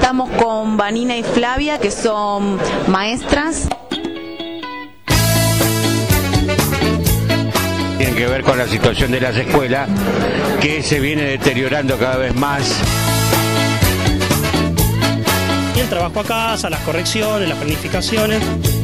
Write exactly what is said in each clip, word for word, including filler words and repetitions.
Estamos con Vanina y Flavia, que son maestras. Tienen que ver con la situación de las escuelas, que se viene deteriorando cada vez más. Y el trabajo a casa, las correcciones, las planificaciones.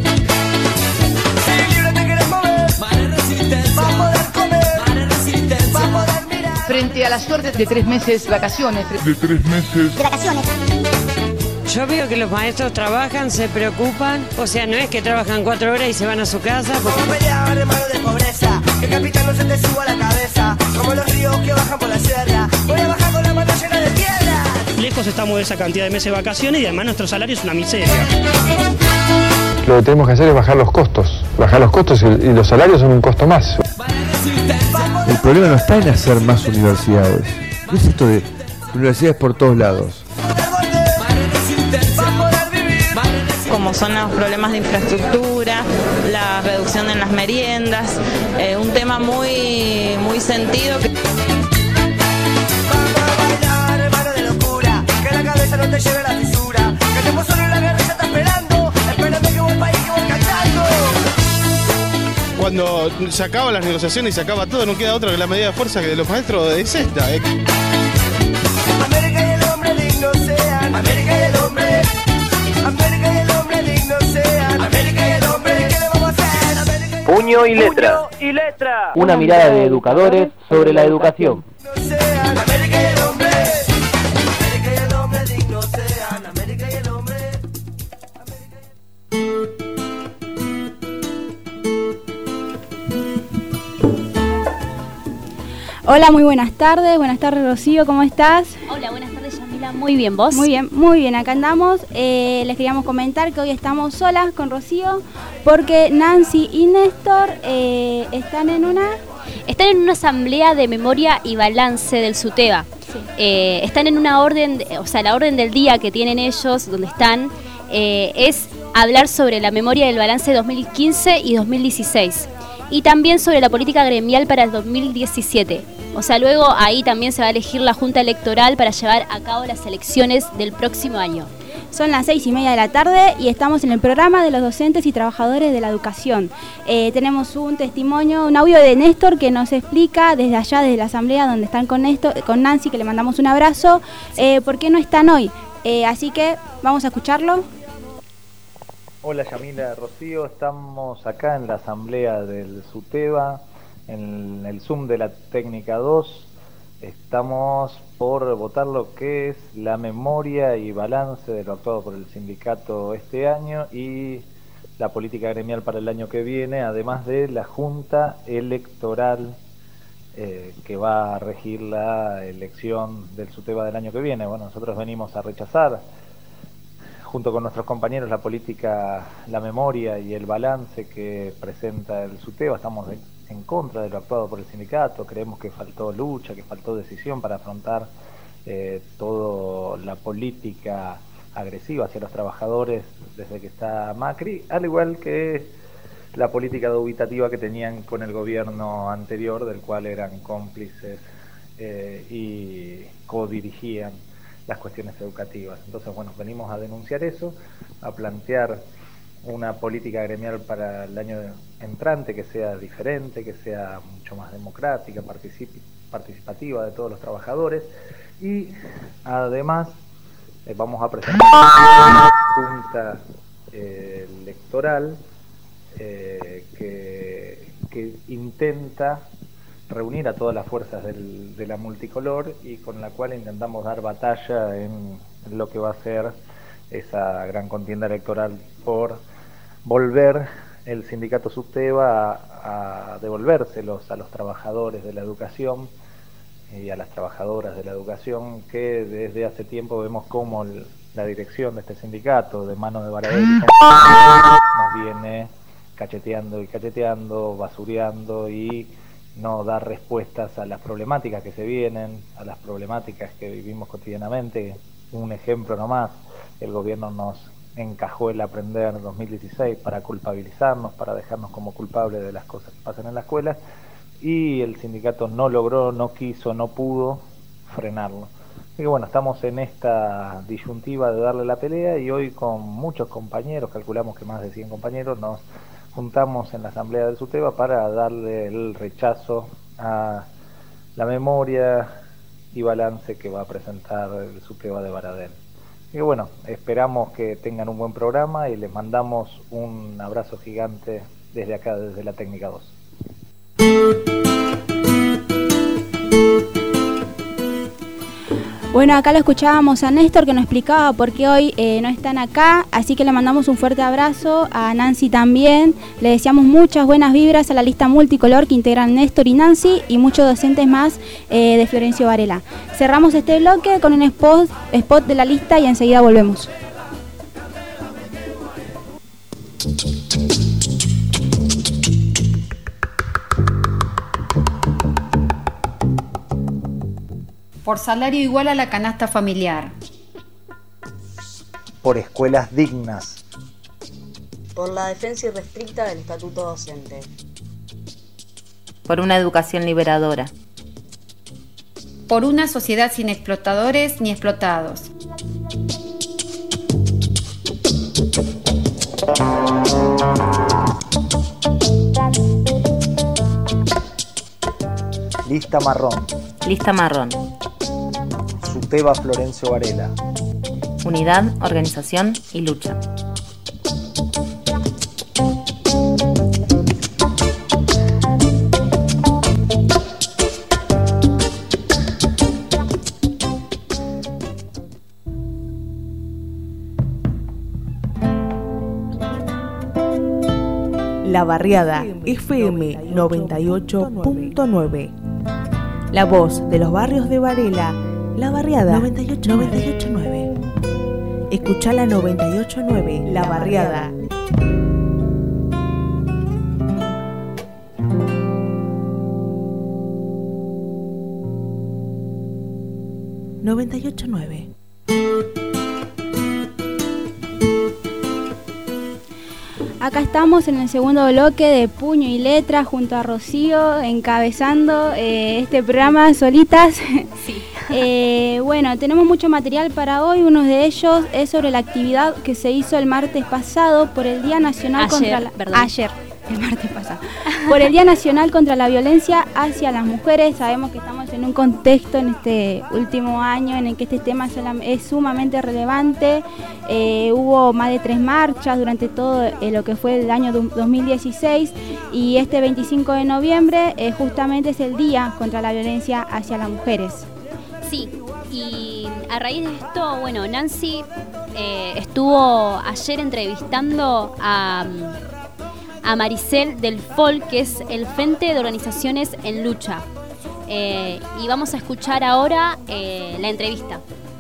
Frente a la suerte de tres meses vacaciones. De tres meses de vacaciones. Yo veo que los maestros trabajan, se preocupan, o sea, no es que trabajan cuatro horas y se van a su casa. Porque... Como pelear, hermano de pobreza, que el capitán no se te suba a la cabeza, como los ríos que bajan por la sierra, voy a bajar con la mano llena de piedra. Lejos estamos de esa cantidad de meses de vacaciones y además nuestro salario es una miseria. Lo que tenemos que hacer es bajar los costos, bajar los costos y, y los salarios son un costo más. El problema no está en hacer más universidades, ¿qué es esto de universidades por todos lados? Como son los problemas de infraestructura, la reducción en las meriendas, eh, un tema muy, muy sentido. Que... Vamos a bailar, hermano de locura, que la cabeza no te lleve a la fisura, que el tiempo solo en la guerra ya está esperando, espérame que voy país que voy cantando. Cuando se acaban las negociaciones y se acaba todo, no queda otra que la medida de fuerza que de los maestros es esta. Eh. América y el hombre digno sean, América y el hombre, América y el hombre digno sean, América y el hombre, ¿qué le vamos a hacer? América y... Puño y letra. Puño y letra. Una mirada de educadores sobre la educación. Sean, América y el hombre, América y el hombre digno sean, América y el hombre, América y el... Hola, muy buenas tardes. Buenas tardes, Rocío, ¿cómo estás? Hola, buenas tardes, Yamila. Muy bien, ¿vos? Muy bien, muy bien, acá andamos. Eh, les queríamos comentar que hoy estamos solas con Rocío porque Nancy y Néstor eh, están en una... Están en una asamblea de memoria y balance del SUTEBA. Sí. Eh, están en una orden, de, o sea, la orden del día que tienen ellos, donde están, eh, es hablar sobre la memoria y el balance de dos mil quince y dos mil dieciséis. Y también sobre la política gremial para el dos mil diecisiete. O sea, luego ahí también se va a elegir la Junta Electoral para llevar a cabo las elecciones del próximo año. Son las seis y media de la tarde y estamos en el programa de los docentes y trabajadores de la educación. Eh, tenemos un testimonio, un audio de Néstor que nos explica desde allá, desde la asamblea donde están con, Néstor, con Nancy, que le mandamos un abrazo, eh, por qué no están hoy. Eh, así que vamos a escucharlo. Hola Yamila, Rocío, estamos acá en la asamblea del SUTEBA, en el Zoom de la técnica dos. Estamos por votar lo que es la memoria y balance de lo actuado por el sindicato este año y la política gremial para el año que viene, además de la Junta Electoral eh, que va a regir la elección del SUTEBA del año que viene. Bueno, nosotros venimos a rechazar junto con nuestros compañeros la política, la memoria y el balance que presenta el SUTEBA. Estamos de, en contra de lo actuado por el sindicato, creemos que faltó lucha, que faltó decisión para afrontar eh, toda la política agresiva hacia los trabajadores desde que está Macri, al igual que la política dubitativa que tenían con el gobierno anterior, del cual eran cómplices eh, y codirigían las cuestiones educativas. Entonces, bueno, venimos a denunciar eso, a plantear una política gremial para el año entrante que sea diferente, que sea mucho más democrática, particip- participativa de todos los trabajadores y además eh, vamos a presentar una junta eh, electoral eh, que, que intenta reunir a todas las fuerzas del, de la multicolor y con la cual intentamos dar batalla en lo que va a ser esa gran contienda electoral por volver el sindicato SUTEBA a, a devolvérselos a los trabajadores de la educación y a las trabajadoras de la educación, que desde hace tiempo vemos cómo el, la dirección de este sindicato, de mano de Baradel, nos viene cacheteando y cacheteando, basureando y no dar respuestas a las problemáticas que se vienen, a las problemáticas que vivimos cotidianamente. Un ejemplo nomás, el gobierno nos encajó el Aprender dos mil dieciséis para culpabilizarnos, para dejarnos como culpables de las cosas que pasan en la escuela, y el sindicato no logró, no quiso, no pudo frenarlo. Así que bueno, estamos en esta disyuntiva de darle la pelea y hoy con muchos compañeros, calculamos que más de cien compañeros, nos juntamos en la asamblea del SUTEBA para darle el rechazo a la memoria y balance que va a presentar el SUTEBA de Baradel. Y bueno, esperamos que tengan un buen programa y les mandamos un abrazo gigante desde acá, desde la Técnica dos. Bueno, acá lo escuchábamos a Néstor que nos explicaba por qué hoy eh, no están acá, así que le mandamos un fuerte abrazo, a Nancy también, le deseamos muchas buenas vibras a la lista multicolor que integran Néstor y Nancy y muchos docentes más eh, de Florencio Varela. Cerramos este bloque con un spot, spot de la lista y enseguida volvemos. Por salario igual a la canasta familiar. Por escuelas dignas. Por la defensa irrestricta del estatuto docente. Por una educación liberadora. Por una sociedad sin explotadores ni explotados. Lista marrón. Lista marrón. SUTEBA Florencio Varela. Unidad, organización y lucha. La Barriada F M noventa y ocho punto nueve. La voz de los barrios de Varela. La Barriada noventa y ocho punto nueve. Escucha la noventa y ocho punto nueve. La Barriada. noventa y ocho punto nueve. Acá estamos en el segundo bloque de Puño y Letra junto a Rocío encabezando eh, este programa solitas. Sí. eh, bueno, tenemos mucho material para hoy. Uno de ellos es sobre la actividad que se hizo el martes pasado por el Día Nacional Ayer, contra la... perdón. Ayer, el martes pasado. Por el Día Nacional contra la Violencia hacia las Mujeres. Sabemos que estamos en un contexto en este último año en el que este tema es sumamente relevante. Eh, hubo más de tres marchas durante todo eh, lo que fue el año dos mil dieciséis y este veinticinco de noviembre eh, justamente es el Día contra la Violencia hacia las Mujeres. Sí, y a raíz de esto, bueno, Nancy eh, estuvo ayer entrevistando a... a Maricel del F O L, que es el Frente de Organizaciones en Lucha. Eh, y vamos a escuchar ahora eh, la entrevista.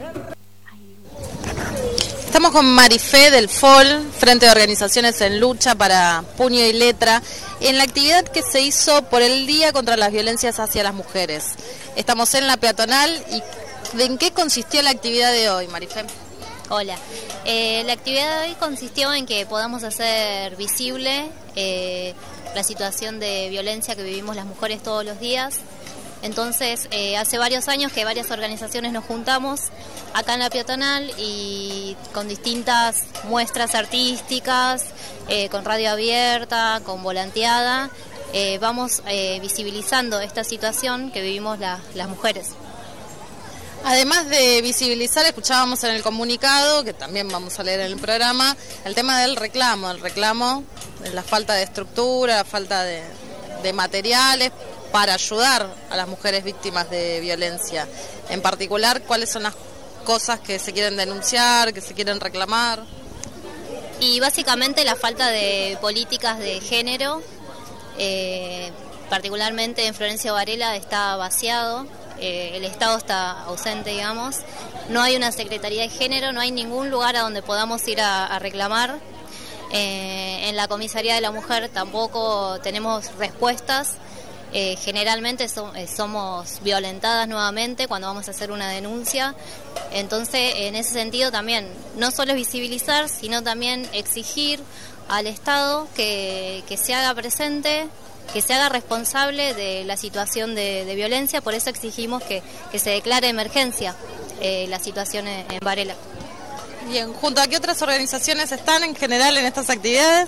Estamos con Marifé del F O L, Frente de Organizaciones en Lucha para Puño y Letra, en la actividad que se hizo por el Día contra las Violencias hacia las Mujeres. Estamos en la peatonal y ¿en qué consistió la actividad de hoy, Marifé? Hola, eh, la actividad de hoy consistió en que podamos hacer visible eh, la situación de violencia que vivimos las mujeres todos los días. Entonces, eh, hace varios años que varias organizaciones nos juntamos acá en la peatonal y con distintas muestras artísticas, eh, con radio abierta, con volanteada, eh, vamos eh, visibilizando esta situación que vivimos la, las mujeres. Además de visibilizar, escuchábamos en el comunicado, que también vamos a leer en el programa, el tema del reclamo, el reclamo de la falta de estructura, la falta de, de materiales para ayudar a las mujeres víctimas de violencia. En particular, ¿cuáles son las cosas que se quieren denunciar, que se quieren reclamar? Y básicamente la falta de políticas de género, eh, particularmente en Florencio Varela está vaciado. Eh, el Estado está ausente, digamos, no hay una Secretaría de Género, no hay ningún lugar a donde podamos ir a, a reclamar. Eh, en la Comisaría de la Mujer tampoco tenemos respuestas. Eh, generalmente so, eh, somos violentadas nuevamente cuando vamos a hacer una denuncia. Entonces, en ese sentido también, no solo es visibilizar, sino también exigir al Estado que, que se haga presente, que se haga responsable de la situación de, de violencia. Por eso exigimos que, que se declare emergencia eh, la situación en, en Varela. Bien, ¿junto a qué otras organizaciones están en general en estas actividades?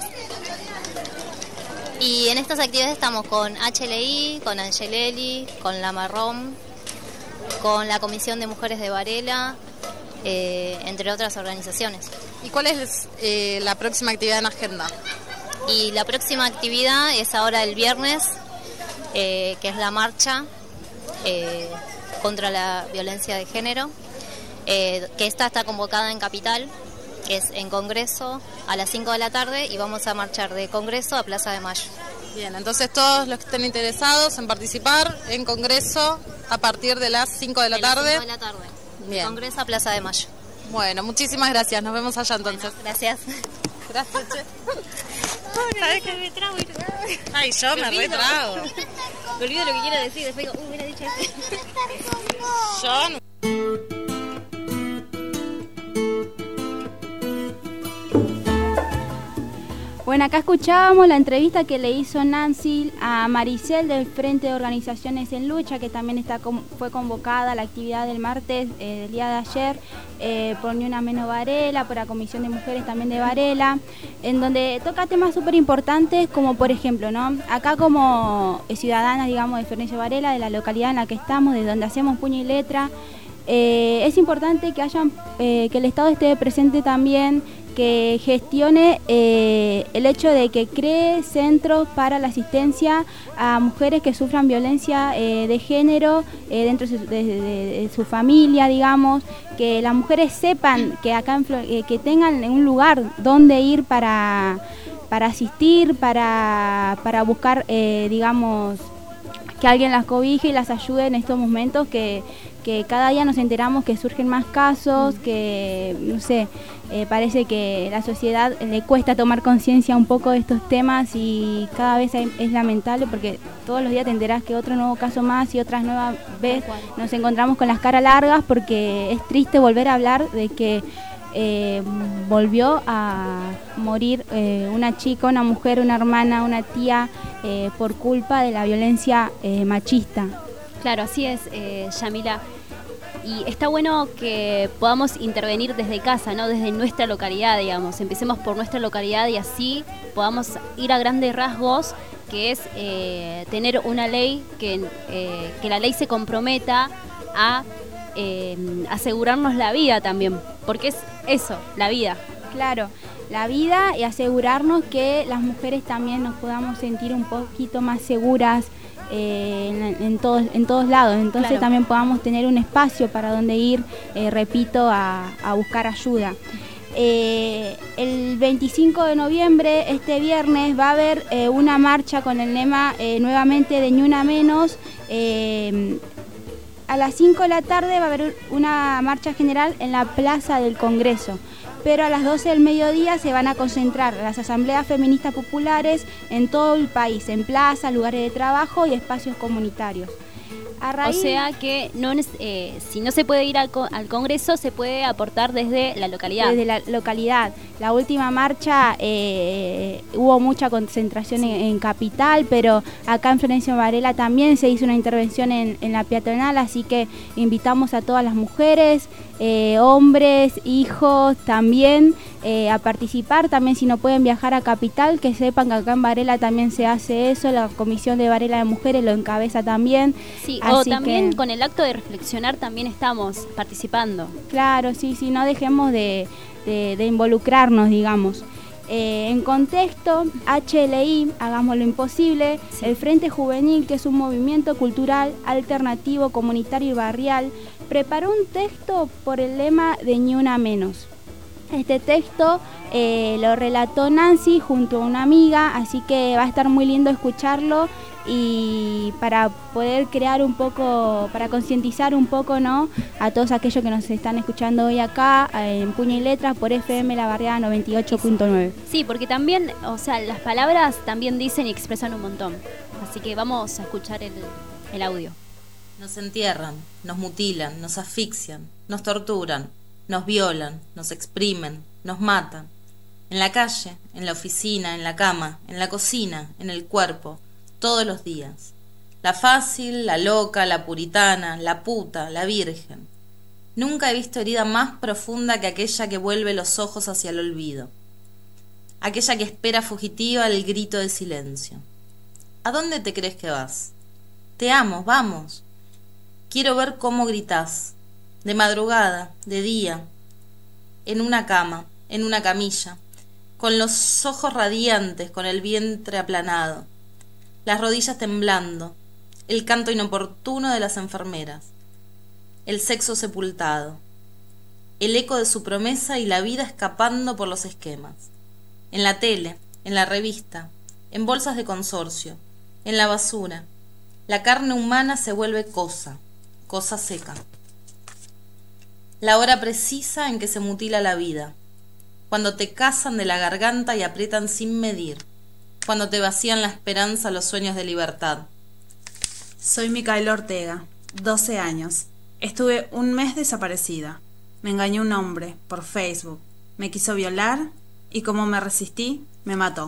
Y en estas actividades estamos con H L I, con Angelelli, con La Marrón, con la Comisión de Mujeres de Varela, eh, entre otras organizaciones. ¿Y cuál es eh, la próxima actividad en agenda? Y la próxima actividad es ahora el viernes, eh, que es la marcha eh, contra la violencia de género, eh, que esta está convocada en Capital, que es en Congreso a las cinco de la tarde, y vamos a marchar de Congreso a Plaza de Mayo. Bien, entonces todos los que estén interesados en participar en Congreso a partir de las cinco de la de tarde. Las cinco de la tarde. Bien. Congreso a Plaza de Mayo. Bueno, muchísimas gracias, nos vemos allá entonces. Bueno, gracias. Gracias, che. ¿Sabes qué me trago? Ay, yo me, me retrago. Me olvido lo que quiero decir, después digo, uh, hubiera dicho esto. Yo no. Bueno, acá escuchábamos la entrevista que le hizo Nancy a Maricel del Frente de Organizaciones en Lucha, que también está fue convocada a la actividad del martes, eh, del día de ayer, eh, por Ni Una Menos Varela, por la Comisión de Mujeres también de Varela, en donde toca temas súper importantes, como por ejemplo, ¿no? Acá como ciudadanas, digamos, de Florencio Varela, de la localidad en la que estamos, de donde hacemos puño y letra, eh, es importante que hayan, eh, que el Estado esté presente también, que gestione eh, el hecho de que cree centros para la asistencia a mujeres que sufran violencia eh, de género eh, dentro de su, de, de, de su familia, digamos, que las mujeres sepan que acá en, eh, que tengan un lugar donde ir para, para asistir, para, para buscar, eh, digamos, que alguien las cobije y las ayude en estos momentos que, que cada día nos enteramos que surgen más casos, que, no sé, eh, parece que la sociedad le cuesta tomar conciencia un poco de estos temas y cada vez hay, es lamentable porque todos los días te enterás que otro nuevo caso más y otras nuevas veces nos encontramos con las caras largas porque es triste volver a hablar de que Eh, volvió a morir eh, una chica, una mujer, una hermana, una tía eh, por culpa de la violencia eh, machista. Claro, así es, eh, Yamila. Y está bueno que podamos intervenir desde casa, ¿no? Desde nuestra localidad, digamos. Empecemos por nuestra localidad y así podamos ir a grandes rasgos, que es eh, tener una ley, que, eh, que la ley se comprometa a eh, asegurarnos la vida también, porque es eso, la vida. Claro, la vida y asegurarnos que las mujeres también nos podamos sentir un poquito más seguras eh, en, en, todos, en todos lados. Entonces claro, también podamos tener un espacio para donde ir, eh, repito, a, a buscar ayuda. Eh, el veinticinco de noviembre, este viernes, va a haber eh, una marcha con el lema eh, nuevamente de Ni Una Menos. Eh, a las cinco de la tarde va a haber una marcha general en la Plaza del Congreso, pero a las doce del mediodía se van a concentrar las asambleas feministas populares en todo el país, en plazas, lugares de trabajo y espacios comunitarios. A raíz... O sea que no, eh, si no se puede ir al, co al Congreso, se puede aportar desde la localidad. Desde la localidad. La última marcha eh, hubo mucha concentración sí. en, en Capital, pero acá en Florencio Varela también se hizo una intervención en, en la peatonal, así que invitamos a todas las mujeres, eh, hombres, hijos también eh, a participar. También si no pueden viajar a Capital, que sepan que acá en Varela también se hace eso, la Comisión de Varela de Mujeres lo encabeza también. Sí, así o también que... con el acto de reflexionar también estamos participando. Claro, sí, sí, no dejemos de, de, de involucrarnos, digamos. Eh, en contexto, H L I, Hagamos lo Imposible, sí. el Frente Juvenil, que es un movimiento cultural alternativo, comunitario y barrial, preparó un texto por el lema de Ni Una Menos. Este texto eh, lo relató Nancy junto a una amiga, así que va a estar muy lindo escucharlo y para poder crear un poco, para concientizar un poco, ¿no?, a todos aquellos que nos están escuchando hoy acá en Puño y Letras por F M La Barriada noventa y ocho punto nueve. Sí, porque también, o sea, las palabras también dicen y expresan un montón, así que vamos a escuchar el, el audio. Nos entierran, nos mutilan, nos asfixian, nos torturan, nos violan, nos exprimen, nos matan. En la calle, en la oficina, en la cama, en la cocina, en el cuerpo, todos los días. La fácil, la loca, la puritana, la puta, la virgen. Nunca he visto herida más profunda que aquella que vuelve los ojos hacia el olvido. Aquella que espera fugitiva el grito de silencio. ¿A dónde te crees que vas? Te amo, vamos. Quiero ver cómo gritás. De madrugada, de día, en una cama, en una camilla, con los ojos radiantes, con el vientre aplanado, las rodillas temblando, el canto inoportuno de las enfermeras, el sexo sepultado, el eco de su promesa y la vida escapando por los esquemas. En la tele, en la revista, en bolsas de consorcio, en la basura, la carne humana se vuelve cosa, cosa seca. La hora precisa en que se mutila la vida, cuando te cazan de la garganta y aprietan sin medir, cuando te vacían la esperanza los sueños de libertad. Soy Micaela Ortega, doce años. Estuve un mes desaparecida. Me engañó un hombre por Facebook. Me quiso violar y como me resistí, me mató.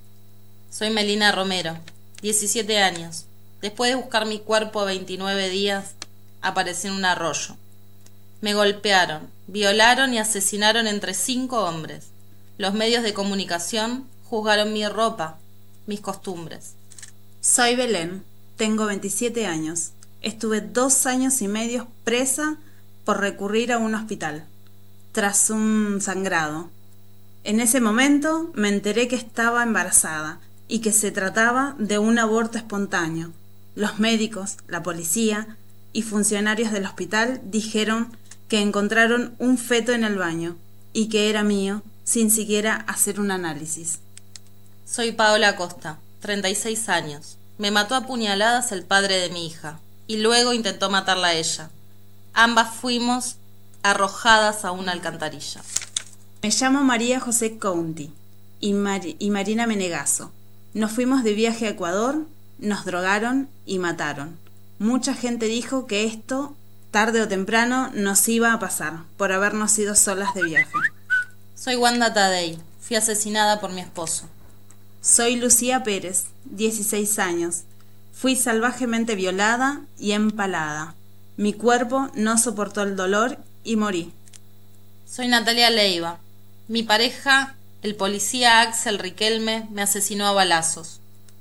Soy Melina Romero, diecisiete años. Después de buscar mi cuerpo a veintinueve días, aparecí en un arroyo. Me golpearon, violaron y asesinaron entre cinco hombres. Los medios de comunicación juzgaron mi ropa, mis costumbres. Soy Belén, tengo veintisiete años. Estuve dos años y medio presa por recurrir a un hospital, tras un sangrado. En ese momento me enteré que estaba embarazada y que se trataba de un aborto espontáneo. Los médicos, la policía y funcionarios del hospital dijeron que encontraron un feto en el baño y que era mío sin siquiera hacer un análisis. Soy Paola Costa, treinta y seis años. Me mató a puñaladas el padre de mi hija y luego intentó matarla a ella. Ambas fuimos arrojadas a una alcantarilla. Me llamo María José Conti y, Mar y Marina Menegaso. Nos fuimos de viaje a Ecuador, nos drogaron y mataron. Mucha gente dijo que esto tarde o temprano nos iba a pasar, por habernos ido solas de viaje. Soy Wanda Tadei, fui asesinada por mi esposo. Soy Lucía Pérez, dieciséis años. Fui salvajemente violada y empalada. Mi cuerpo no soportó el dolor y morí. Soy Natalia Leiva. Mi pareja, el policía Axel Riquelme, me asesinó a balazos.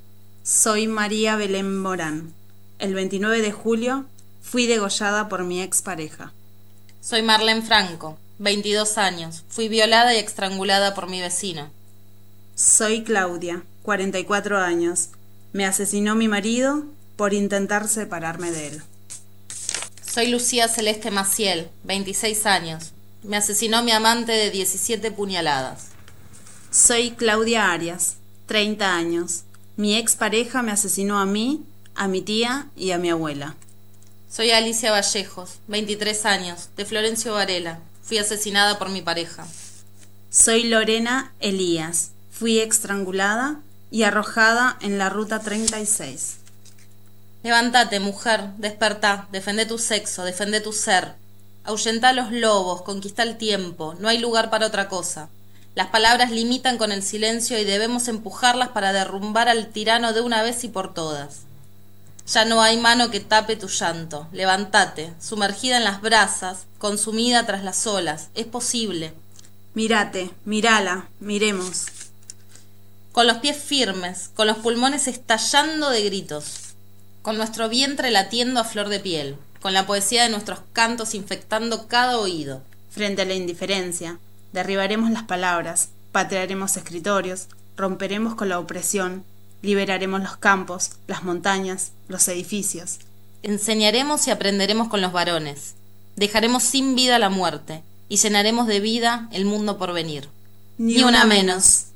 Soy María Belén Morán. El veintinueve de julio fui degollada por mi expareja. Soy Marlene Franco, veintidós años. Fui violada y estrangulada por mi vecino. Soy Claudia, cuarenta y cuatro años. Me asesinó mi marido por intentar separarme de él. Soy Lucía Celeste Maciel, veintiséis años. Me asesinó mi amante de diecisiete puñaladas. Soy Claudia Arias, treinta años. Mi expareja me asesinó a mí, a mi tía y a mi abuela. Soy Alicia Vallejos, veintitrés años, de Florencio Varela. Fui asesinada por mi pareja. Soy Lorena Elías. Fui estrangulada y arrojada en la ruta treinta y seis. Levántate, mujer, despertá, defendé tu sexo, defendé tu ser. Ahuyentá a los lobos, conquistá el tiempo, no hay lugar para otra cosa. Las palabras limitan con el silencio y debemos empujarlas para derrumbar al tirano de una vez y por todas. Ya no hay mano que tape tu llanto. Levántate, sumergida en las brasas, consumida tras las olas. Es posible. Mírate, mírala, miremos. Con los pies firmes, con los pulmones estallando de gritos, con nuestro vientre latiendo a flor de piel, con la poesía de nuestros cantos infectando cada oído. Frente a la indiferencia, derribaremos las palabras, patearemos escritorios, romperemos con la opresión, liberaremos los campos, las montañas, los edificios. Enseñaremos y aprenderemos con los varones, dejaremos sin vida la muerte y llenaremos de vida el mundo por venir. Ni, Ni una, una menos.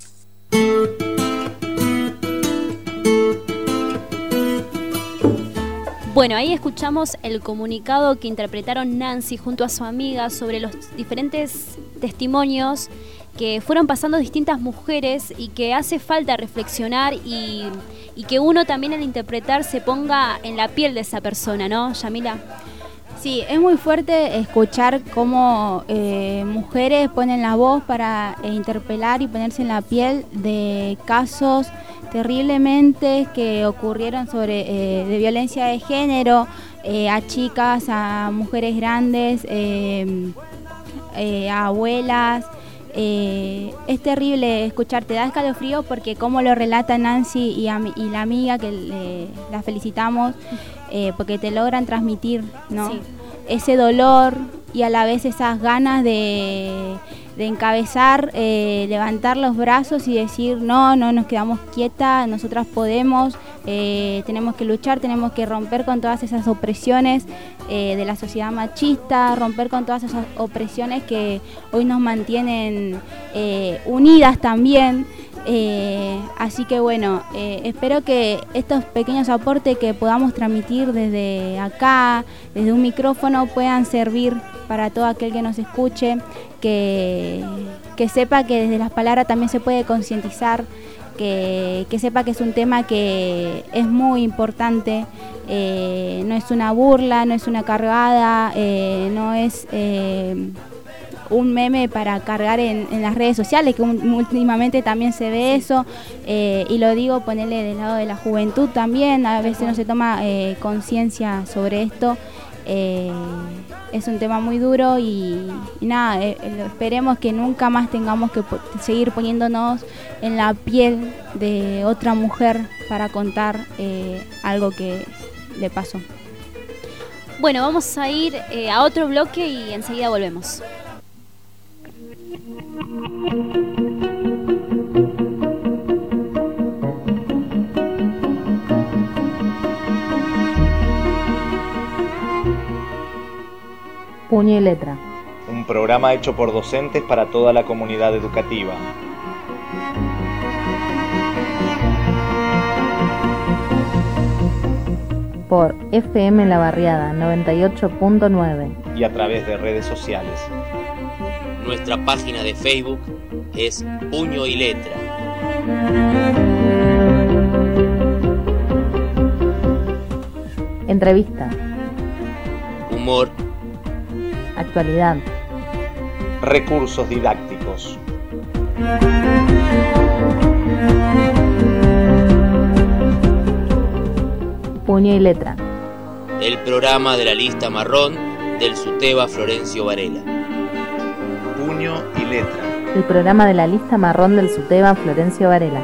Bueno, ahí escuchamos el comunicado que interpretaron Nancy junto a su amiga sobre los diferentes testimonios que fueron pasando distintas mujeres y que hace falta reflexionar y, y que uno también al interpretar se ponga en la piel de esa persona, ¿no, Yamila? Sí, es muy fuerte escuchar cómo eh, mujeres ponen la voz para eh, interpelar y ponerse en la piel de casos terriblemente que ocurrieron sobre eh, de violencia de género, eh, a chicas, a mujeres grandes, eh, eh, a abuelas. Eh, es terrible escuchar, te da escalofrío porque como lo relata Nancy y, a, y la amiga que le, la felicitamos, eh, porque te logran transmitir, ¿no? Sí. Ese dolor y a la vez esas ganas de, de encabezar, eh, levantar los brazos y decir no, no nos quedamos quietas, nosotras podemos, eh, tenemos que luchar, tenemos que romper con todas esas opresiones eh, de la sociedad machista, romper con todas esas opresiones que hoy nos mantienen eh, unidas también. Eh, así que bueno, eh, espero que estos pequeños aportes que podamos transmitir desde acá, desde un micrófono, puedan servir para todo aquel que nos escuche, que, que sepa que desde las palabras también se puede concientizar, que, que sepa que es un tema que es muy importante, eh, no es una burla, no es una cargada, eh, no es... Eh, un meme para cargar en, en las redes sociales, que un, últimamente también se ve eso, eh, y lo digo, ponerle del lado de la juventud también, a veces no se toma eh, conciencia sobre esto, eh, es un tema muy duro y, y nada, eh, esperemos que nunca más tengamos que po- seguir poniéndonos en la piel de otra mujer para contar eh, algo que le pasó. Bueno, vamos a ir eh, a otro bloque y enseguida volvemos. Puño y letra. Un programa hecho por docentes para toda la comunidad educativa. Por F M La Barriada noventa y ocho punto nueve. Y a través de redes sociales. Nuestra página de Facebook es Puño y Letra. Entrevista. Humor. Actualidad. Recursos didácticos. Puño y letra. El programa de la lista marrón del SUTEBA Florencio Varela. Puño y letra. El programa de la lista marrón del SUTEBA Florencio Varela.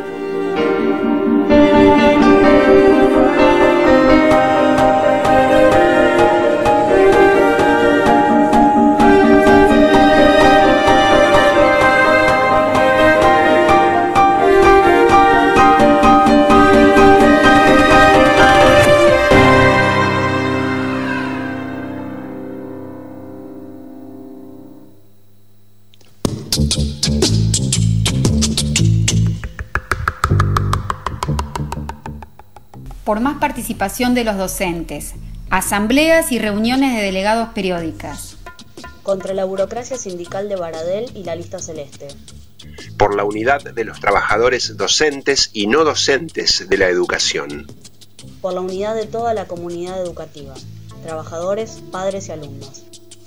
Por más participación de los docentes, asambleas y reuniones de delegados periódicas. Contra la burocracia sindical de Baradel y la lista celeste. Por la unidad de los trabajadores docentes y no docentes de la educación. Por la unidad de toda la comunidad educativa, trabajadores, padres y alumnos.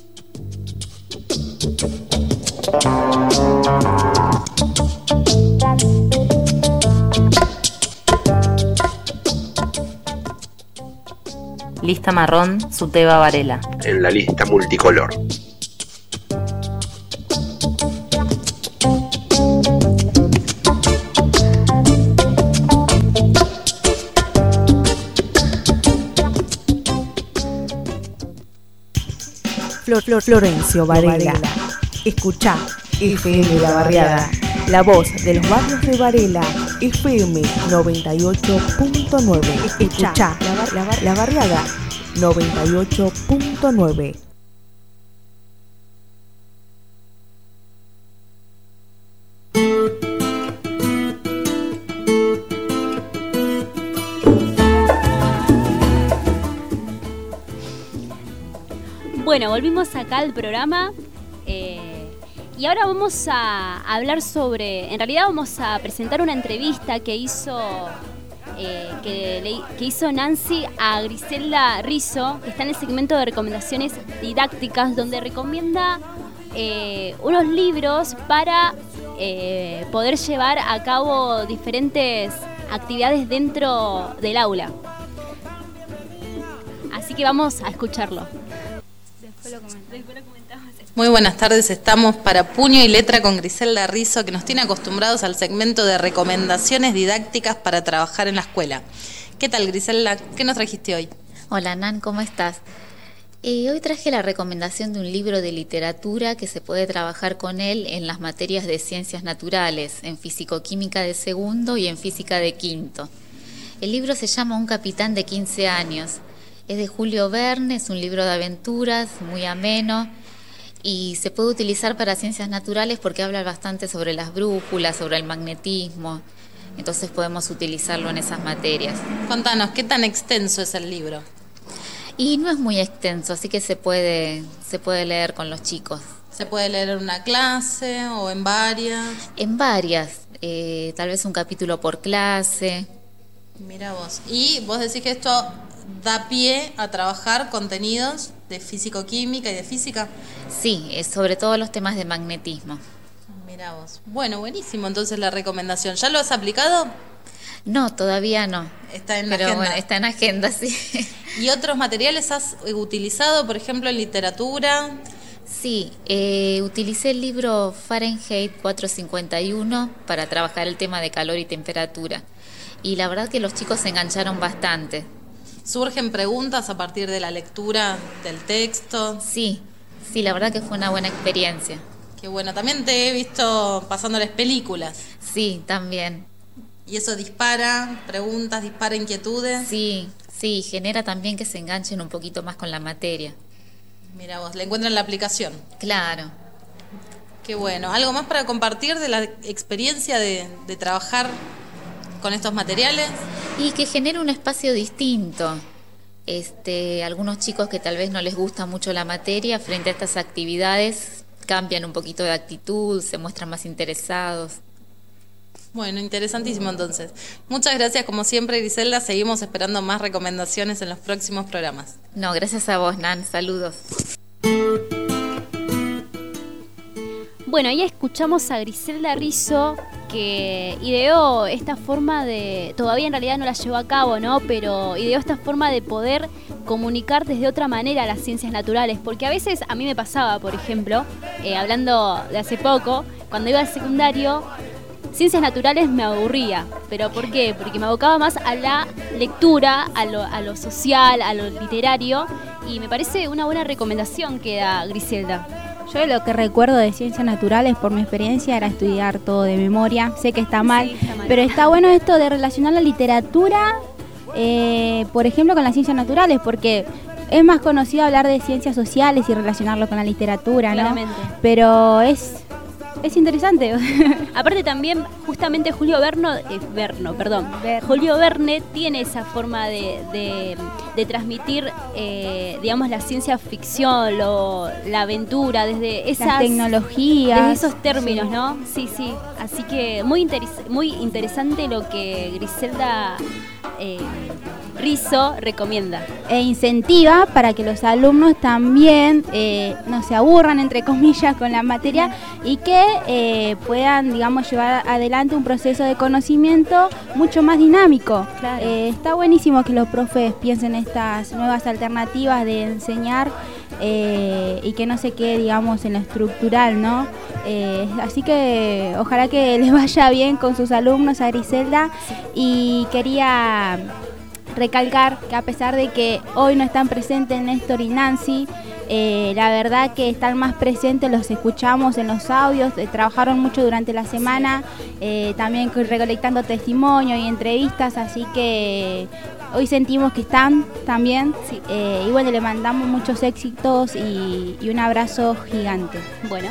Lista marrón, SUTEBA Varela. En la lista multicolor. Flor, Flor, Florencio Varela. Escuchá F M La Barriada, la voz de los barrios de Varela. F M noventa y ocho punto nueve. Escuchá la, bar, la, bar, la Barriada noventa y ocho punto nueve. Bueno, volvimos acá al programa eh, y ahora vamos a hablar sobre, en realidad vamos a presentar una entrevista que hizo eh, que, le, que hizo Nancy a Griselda Rizzo, que está en el segmento de recomendaciones didácticas, donde recomienda eh, unos libros para eh, poder llevar a cabo diferentes actividades dentro del aula. Así Así que vamos a escucharlo. Muy buenas tardes, estamos para Puño y Letra con Griselda Rizzo, que nos tiene acostumbrados al segmento de recomendaciones didácticas para trabajar en la escuela. ¿Qué tal, Griselda? ¿Qué nos trajiste hoy? Hola, Nan, ¿cómo estás? Eh, hoy traje la recomendación de un libro de literatura que se puede trabajar con él en las materias de ciencias naturales, en fisicoquímica de segundo y en física de quinto. El libro se llama Un capitán de quince años. Es de Julio Verne, es un libro de aventuras, muy ameno, y se puede utilizar para ciencias naturales porque habla bastante sobre las brújulas, sobre el magnetismo, entonces podemos utilizarlo en esas materias. Contanos, ¿qué tan extenso es el libro? Y no es muy extenso, así que se puede, se puede leer con los chicos. ¿Se puede leer en una clase o en varias? En varias, eh, tal vez un capítulo por clase. Mira vos. Y vos decís que esto da pie a trabajar contenidos de físico-química y de física. Sí, es sobre todo los temas de magnetismo. Mira vos. Bueno, buenísimo entonces la recomendación. ¿Ya lo has aplicado? No, todavía no. Está en la Pero agenda. Bueno, está en agenda, sí. ¿Y otros materiales has utilizado, por ejemplo, en literatura? Sí, eh, utilicé el libro Fahrenheit cuatrocientos cincuenta y uno para trabajar el tema de calor y temperatura. Y la verdad que los chicos se engancharon bastante. ¿Surgen preguntas a partir de la lectura del texto? Sí, sí, la verdad que fue una buena experiencia. Qué bueno, también te he visto pasándoles películas. Sí, también. ¿Y eso dispara preguntas, dispara inquietudes? Sí, sí, genera también que se enganchen un poquito más con la materia. Mira vos, le encuentran la aplicación. Claro. Qué bueno. ¿Algo más para compartir de la experiencia de, de trabajar con estos materiales? Y que genere un espacio distinto. Este, algunos chicos que tal vez no les gusta mucho la materia, frente a estas actividades cambian un poquito de actitud, se muestran más interesados. Bueno, interesantísimo entonces. Muchas gracias como siempre, Griselda. Seguimos esperando más recomendaciones en los próximos programas. No, gracias a vos, Nan. Saludos. Bueno, ya escuchamos a Griselda Rizzo, que ideó esta forma de, todavía en realidad no la llevó a cabo, ¿no? Pero ideó esta forma de poder comunicar desde otra manera las ciencias naturales, porque a veces a mí me pasaba, por ejemplo, eh, hablando de hace poco, cuando iba al secundario, ciencias naturales me aburría. ¿Pero por qué? Porque me abocaba más a la lectura, a lo, a lo social, a lo literario, y me parece una buena recomendación que da Griselda. Yo lo que recuerdo de ciencias naturales por mi experiencia era estudiar todo de memoria. Sé que está mal, sí, está mal. Pero está bueno esto de relacionar la literatura, eh, por ejemplo, con las ciencias naturales, porque es más conocido hablar de ciencias sociales y relacionarlo con la literatura, ¿no? Claramente. Pero es... Es interesante. Aparte también, justamente Julio Verno, eh, Verno, perdón, Ver. Julio Verne tiene esa forma de, de, de transmitir, eh, digamos, la ciencia ficción, lo, la aventura, desde esas las tecnologías, desde esos términos, sí. ¿No? Sí, sí. Así que muy interes- muy interesante lo que Griselda eh, Rizzo recomienda. E incentiva para que los alumnos también eh, no se aburran, entre comillas, con la materia y que eh, puedan, digamos, llevar adelante un proceso de conocimiento mucho más dinámico. Claro. Eh, está buenísimo que los profes piensen estas nuevas alternativas de enseñar eh, y que no se quede, digamos, en lo estructural, ¿no? Eh, así que ojalá que les vaya bien con sus alumnos, a Griselda. Sí. Y quería recalcar que a pesar de que hoy no están presentes Néstor y Nancy, eh, la verdad que están más presentes, los escuchamos en los audios, eh, trabajaron mucho durante la semana, eh, también recolectando testimonios y entrevistas, así que hoy sentimos que están también, sí. eh, y bueno, le mandamos muchos éxitos y, y un abrazo gigante. Bueno.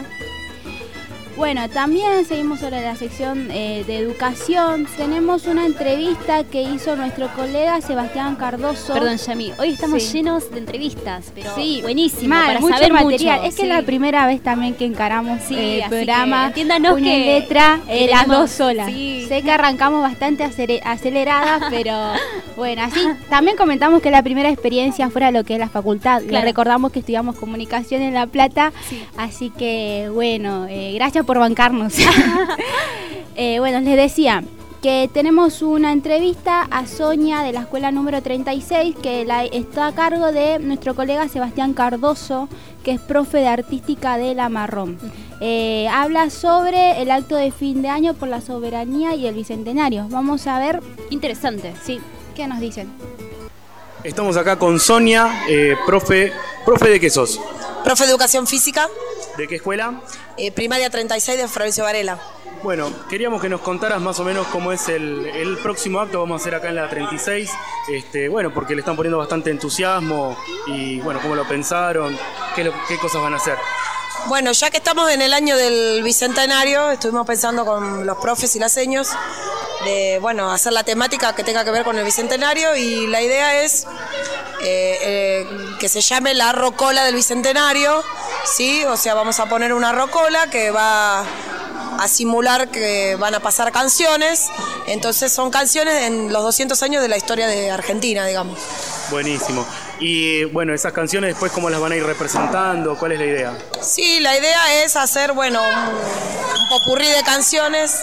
Bueno, también seguimos sobre la sección eh, de educación. Tenemos una entrevista que hizo nuestro colega Sebastián Cardoso. Perdón, Yami, hoy estamos sí. llenos de entrevistas, pero sí, buenísimo, mal, para mucho saber material. mucho. Es que sí. es la primera vez también que encaramos sí, eh, el así programa. Que entiéndanos Puño que y Letra, que eh, las tenemos, dos solas. Sí. Sé que arrancamos bastante acer- aceleradas, pero bueno, así también comentamos que la primera experiencia fuera lo que es la facultad. Claro. Le recordamos que estudiamos comunicación en La Plata, sí. Así que bueno, eh, gracias por bancarnos. eh, bueno, les decía, que tenemos una entrevista a Sonia de la escuela número treinta y seis, que la, está a cargo de nuestro colega Sebastián Cardoso, que es profe de artística de La Marrón. Eh, habla sobre el acto de fin de año por la soberanía y el bicentenario. Vamos a ver. Interesante. Sí, ¿qué nos dicen? Estamos acá con Sonia, eh, profe. ¿Profe de qué sos? Profe de Educación Física. ¿De qué escuela? Eh, primaria treinta y seis de Florencio Varela. Bueno, queríamos que nos contaras más o menos cómo es el, el próximo acto que vamos a hacer acá en la treinta y seis. Este, bueno, porque le están poniendo bastante entusiasmo y bueno, cómo lo pensaron, qué, lo, qué cosas van a hacer. Bueno, ya que estamos en el año del bicentenario, estuvimos pensando con los profes y las seños de, bueno, hacer la temática que tenga que ver con el bicentenario, y la idea es eh, eh, que se llame la rocola del bicentenario, ¿sí? O sea, vamos a poner una rocola que va a simular que van a pasar canciones, entonces son canciones en los doscientos años de la historia de Argentina, digamos. Buenísimo. Y bueno, esas canciones después, ¿cómo las van a ir representando? ¿Cuál es la idea? Sí, la idea es hacer, bueno, un, un popurrí de canciones,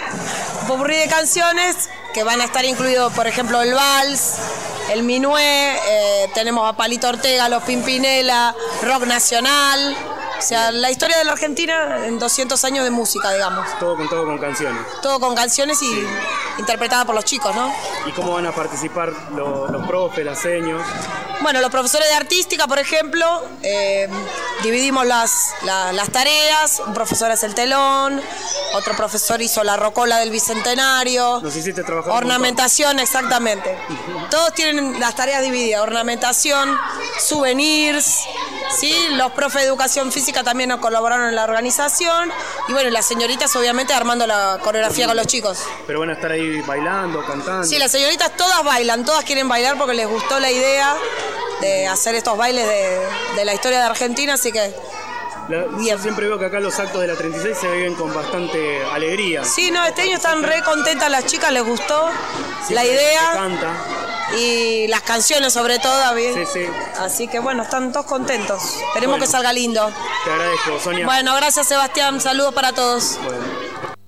un popurrí de canciones que van a estar incluidos, por ejemplo, el vals, el minué, eh, tenemos a Palito Ortega, los Pimpinela, rock nacional. O sea, la historia de la Argentina en doscientos años de música, digamos. Todo con todo con canciones. Todo con canciones y sí, interpretada por los chicos, ¿no? ¿Y cómo van a participar los, los profes, las seños? Bueno, los profesores de artística, por ejemplo, eh, dividimos las, la, las tareas. Un profesor hace el telón, otro profesor hizo la rocola del bicentenario. Nos hiciste trabajar. Ornamentación, exactamente. Todos tienen las tareas divididas: ornamentación, souvenirs, ¿sí? Los profes de educación física también nos colaboraron en la organización. Y bueno, las señoritas obviamente armando la coreografía con los chicos. Pero van a estar ahí bailando, cantando. Sí, las señoritas todas bailan, todas quieren bailar porque les gustó la idea de hacer estos bailes de, de la historia de Argentina, así que... La, yo siempre veo que acá los actos de la treinta y seis se viven con bastante alegría. Sí, no, este año están re contentas las chicas, les gustó siempre la idea. Canta. Y las canciones sobre todo, ¿bien? Sí, sí. Así que bueno, están todos contentos. Esperemos bueno, que salga lindo. Te agradezco, Sonia. Bueno, gracias, Sebastián. Saludos para todos. Bueno.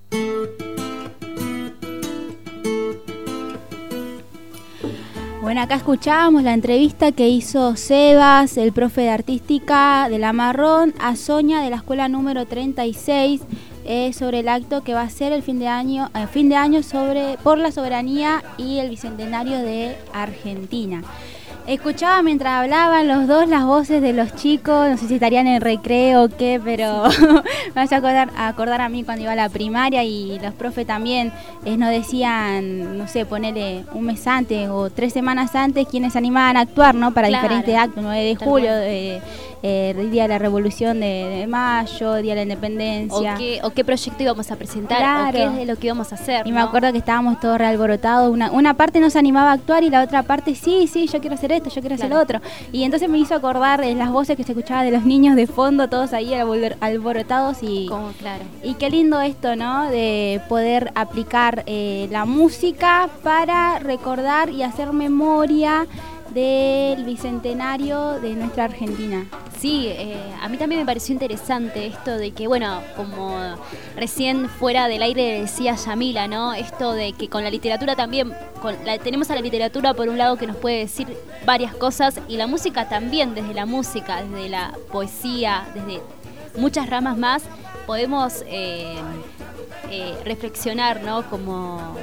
Bueno, acá escuchábamos la entrevista que hizo Sebas, el profe de artística de La Marrón, a Sonia de la escuela número treinta y seis, eh, sobre el acto que va a ser el fin de año, eh, fin de año sobre por la soberanía y el bicentenario de Argentina. Escuchaba mientras hablaban los dos las voces de los chicos, no sé si estarían en recreo o qué, pero me hace acordar, acordar a mí cuando iba a la primaria, y los profes también eh, nos decían, no sé, ponerle un mes antes o tres semanas antes quienes se animaban a actuar, ¿no? Para claro, diferentes actos, nueve de julio, eh, eh, Día de la Revolución de, de Mayo, Día de la Independencia. O qué, o qué proyecto íbamos a presentar, claro, o qué es de lo que íbamos a hacer. Y ¿no? me acuerdo que estábamos todos realborotados, una, una parte no se animaba a actuar y la otra parte, sí, sí, yo quiero hacer esto, yo quiero claro. hacer lo otro. Y entonces me hizo acordar de las voces que se escuchaban de los niños de fondo, todos ahí alborotados y, Como, claro. y qué lindo esto, ¿no? De poder aplicar eh, la música para recordar y hacer memoria del bicentenario de nuestra Argentina. Sí, eh, a mí también me pareció interesante esto de que, bueno, como recién fuera del aire decía Yamila, ¿no? Esto de que con la literatura también, con la, tenemos a la literatura por un lado que nos puede decir varias cosas, y la música también, desde la música, desde la poesía, desde muchas ramas más, podemos eh, eh, reflexionar, ¿no? Como,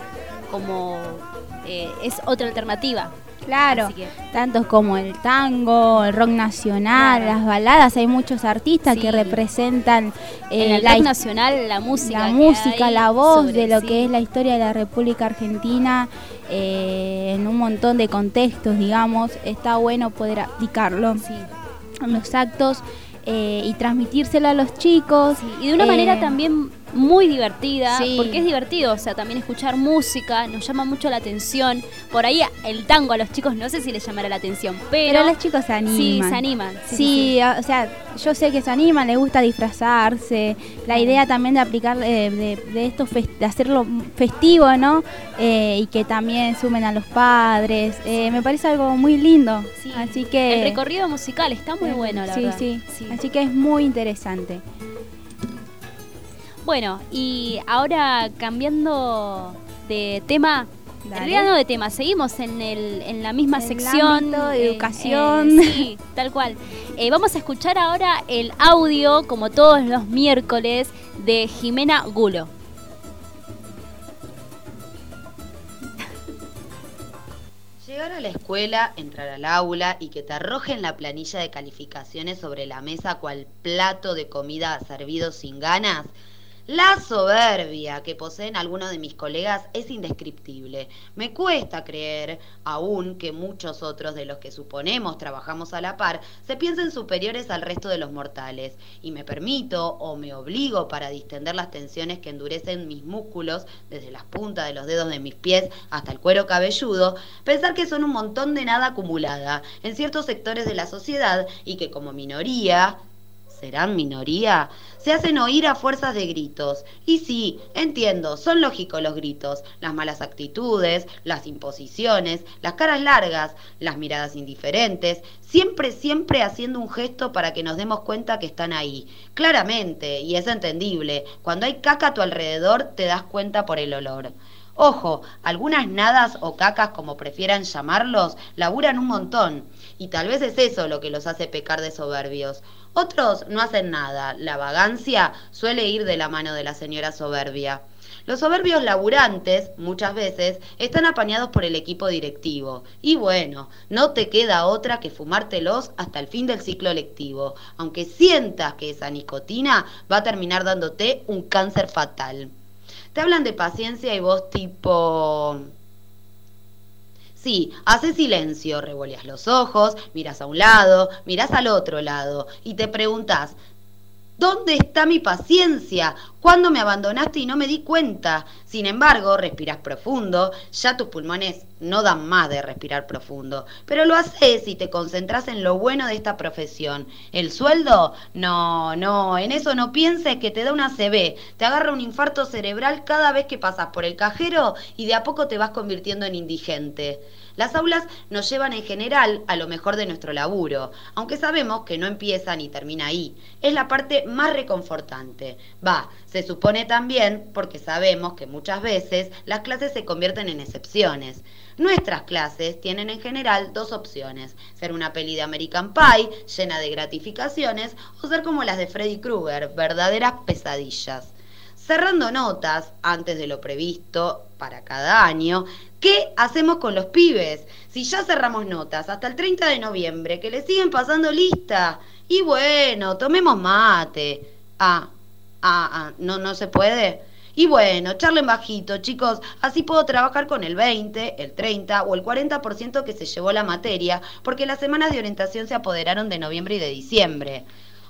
como eh, es otra alternativa. Claro, tantos como el tango, el rock nacional, claro, las baladas, hay muchos artistas sí. que representan eh, en el la rock nacional la música, la música, la voz sobre, de lo sí. que es la historia de la República Argentina, eh, en un montón de contextos, digamos, está bueno poder aplicarlo sí. en los actos eh, y transmitírselo a los chicos. Sí. Y de una eh, manera también muy divertida, sí. porque es divertido, o sea, también escuchar música nos llama mucho la atención. Por ahí el tango a los chicos no sé si les llamará la atención, pero, pero los chicos se animan. Sí, se animan. Sí, sí, sí, sí, o sea, yo sé que se animan, les gusta disfrazarse. La idea también de aplicar, eh, de, de esto, fest- de hacerlo festivo, ¿no? Eh, y que también sumen a los padres. Eh, me parece algo muy lindo. Sí. Así que el recorrido musical está muy bueno, la sí, verdad. Sí, sí. Así que es muy interesante. Bueno, y ahora cambiando de tema. Dale. En realidad no de tema, seguimos en, el, en la misma En el sección ámbito de eh, educación. eh, sí, tal cual. Eh, vamos a escuchar ahora el audio, como todos los miércoles, de Jimena Gulo. Llegar a la escuela, entrar al aula y que te arrojen la planilla de calificaciones sobre la mesa cual plato de comida servido sin ganas. La soberbia que poseen algunos de mis colegas es indescriptible. Me cuesta creer, aún, que muchos otros de los que suponemos trabajamos a la par se piensen superiores al resto de los mortales. Y me permito, o me obligo para distender las tensiones que endurecen mis músculos, desde las puntas de los dedos de mis pies hasta el cuero cabelludo, pensar que son un montón de nada acumulada en ciertos sectores de la sociedad y que como minoría... ¿serán minoría? Se hacen oír a fuerzas de gritos. Y sí, entiendo, son lógicos los gritos, las malas actitudes, las imposiciones, las caras largas, las miradas indiferentes, siempre, siempre haciendo un gesto para que nos demos cuenta que están ahí. Claramente, y es entendible, cuando hay caca a tu alrededor te das cuenta por el olor. Ojo, algunas nadas o cacas, como prefieran llamarlos, laburan un montón. Y tal vez es eso lo que los hace pecar de soberbios. Otros no hacen nada. La vagancia suele ir de la mano de la señora soberbia. Los soberbios laburantes, muchas veces, están apañados por el equipo directivo. Y bueno, no te queda otra que fumártelos hasta el fin del ciclo lectivo, aunque sientas que esa nicotina va a terminar dándote un cáncer fatal. Te hablan de paciencia y vos tipo... Sí, haces silencio, revoleas los ojos, miras a un lado, miras al otro lado y te preguntás, ¿dónde está mi paciencia? ¿Cuándo me abandonaste y no me di cuenta? Sin embargo, respiras profundo, ya tus pulmones no dan más de respirar profundo, pero lo haces y te concentras en lo bueno de esta profesión. ¿El sueldo? No, no, en eso no pienses, que te da una A C V, te agarra un infarto cerebral cada vez que pasas por el cajero y de a poco te vas convirtiendo en indigente. Las aulas nos llevan en general a lo mejor de nuestro laburo, aunque sabemos que no empieza ni termina ahí. Es la parte más reconfortante. Va, se supone también porque sabemos que muchas veces las clases se convierten en excepciones. Nuestras clases tienen en general dos opciones: ser una peli de American Pie, llena de gratificaciones, o ser como las de Freddy Krueger, verdaderas pesadillas. Cerrando notas, antes de lo previsto para cada año, ¿qué hacemos con los pibes? Si ya cerramos notas hasta el treinta de noviembre, que le siguen pasando lista. Y bueno, tomemos mate. Ah, ah, ah, no, no se puede. Y bueno, charlen bajito, chicos, así puedo trabajar con el veinte, el treinta o el cuarenta por ciento que se llevó la materia, porque las semanas de orientación se apoderaron de noviembre y de diciembre.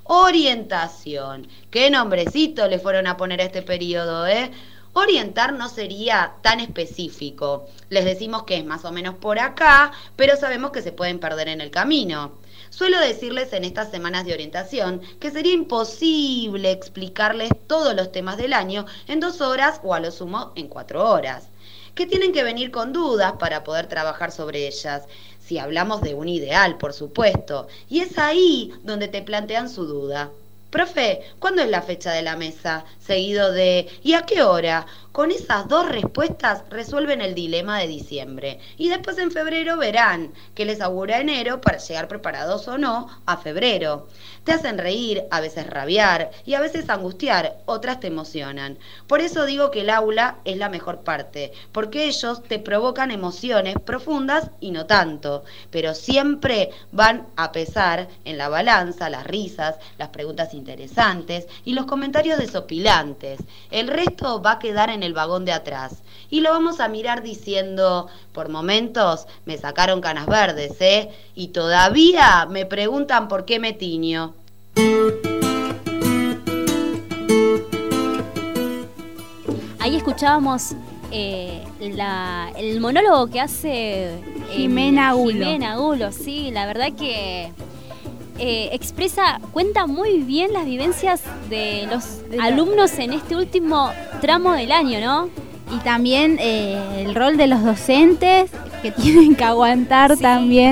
Orientación. ¿Qué nombrecito le fueron a poner a este periodo, eh? Orientar no sería tan específico. Les decimos que es más o menos por acá, pero sabemos que se pueden perder en el camino. Suelo decirles en estas semanas de orientación que sería imposible explicarles todos los temas del año en dos horas o a lo sumo en cuatro horas. Que tienen que venir con dudas para poder trabajar sobre ellas. Si hablamos de un ideal, por supuesto. Y es ahí donde te plantean su duda. Profe, ¿cuándo es la fecha de la mesa? Seguido de ¿y a qué hora? Con esas dos respuestas resuelven el dilema de diciembre. Y después en febrero verán qué les augura enero para llegar preparados o no a febrero. Te hacen reír, a veces rabiar y a veces angustiar, otras te emocionan. Por eso digo que el aula es la mejor parte, porque ellos te provocan emociones profundas y no tanto. Pero siempre van a pesar en la balanza las risas, las preguntas interesantes y los comentarios desopilantes. El resto va a quedar en el vagón de atrás y lo vamos a mirar diciendo, por momentos me sacaron canas verdes, ¿eh? Y todavía me preguntan por qué me tiño. Ahí escuchábamos eh, la, el monólogo que hace eh, Jimena Gulo. Jimena Gulo, sí, la verdad que Eh, expresa, cuenta muy bien las vivencias de los de alumnos en este último tramo del año, ¿no? Y también eh, el rol de los docentes que tienen que aguantar sí. también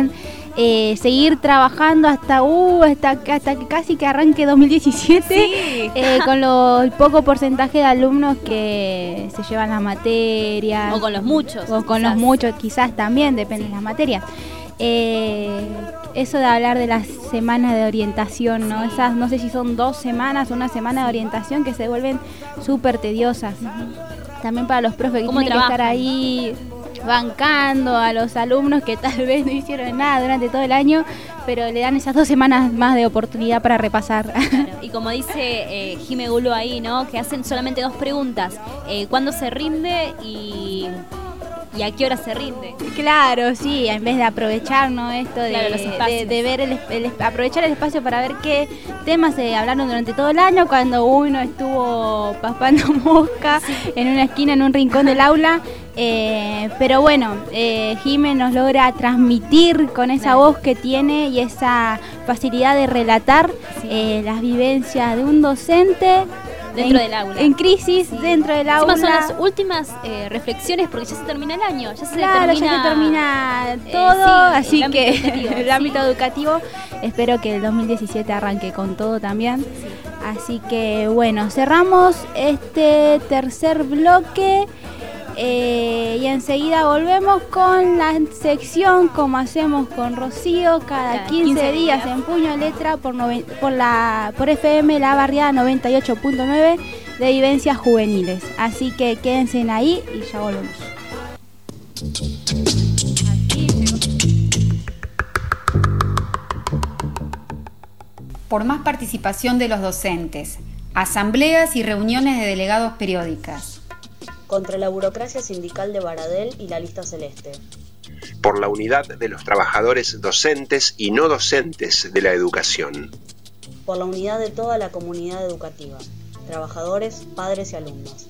eh, seguir trabajando hasta, uh, hasta, hasta que casi que arranque dos mil diecisiete, Sí. eh, con lo, el poco porcentaje de alumnos que se llevan las materias. O con los muchos. O con quizás. los muchos, quizás también, depende de las materias. Eh, eso de hablar de las semanas de orientación, ¿no? Sí. Esas, no sé si son dos semanas o una semana de orientación que se vuelven súper tediosas. También para los profes que ¿Cómo tienen que estar trabajan? ahí bancando a los alumnos que tal vez no hicieron nada durante todo el año, pero le dan esas dos semanas más de oportunidad para repasar. Claro. Y como dice eh, Jime Gulo ahí, ¿no? Que hacen solamente dos preguntas. Eh, ¿Cuándo se rinde y, y a qué hora se rinde? Claro, sí, en vez de aprovechar, ¿no? Esto de, Claro, los de, espacios. de ver el, el- aprovechar el espacio para ver qué temas se hablaron durante todo el año, cuando uno estuvo paspando mosca en una esquina, en un rincón del aula. Eh, pero bueno, eh, Jime nos logra transmitir con esa voz que tiene y esa facilidad de relatar eh, las vivencias de un docente Dentro en, del aula. en crisis dentro del Encima aula. son las últimas eh, reflexiones porque ya se termina el año. Ya se Claro, termina, ya se termina eh, todo, sí, así el ámbito que educativo, el sí. ámbito educativo, espero que el dos mil diecisiete arranque con todo también. Así que bueno, cerramos este tercer bloque eh, y enseguida volvemos con la sección como hacemos con Rocío cada, Cada quince, quince días días. en Puño Letra por, noven- por, la, por F M La Barriada noventa y ocho punto nueve de Vivencias Juveniles. Así que quédense ahí y ya volvemos. Por más participación de los docentes, asambleas y reuniones de delegados periódicas. Contra la burocracia sindical de Baradel y la lista celeste. Por la unidad de los trabajadores docentes y no docentes de la educación. Por la unidad de toda la comunidad educativa. Trabajadores, padres y alumnos.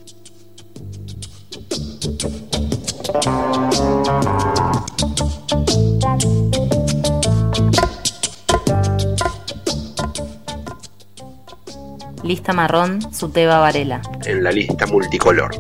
Lista marrón, Suteba Varela. En la lista multicolor.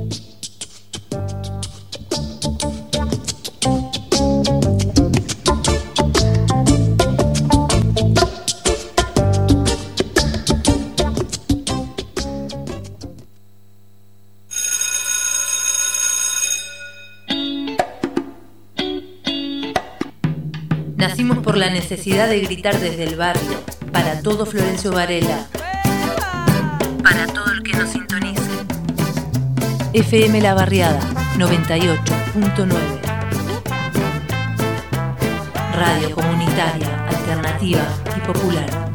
Nacimos por la necesidad de gritar desde el barrio, para todo Florencio Varela, para todo el que nos sintonice. F M La Barriada, noventa y ocho punto nueve. Radio comunitaria, alternativa y popular.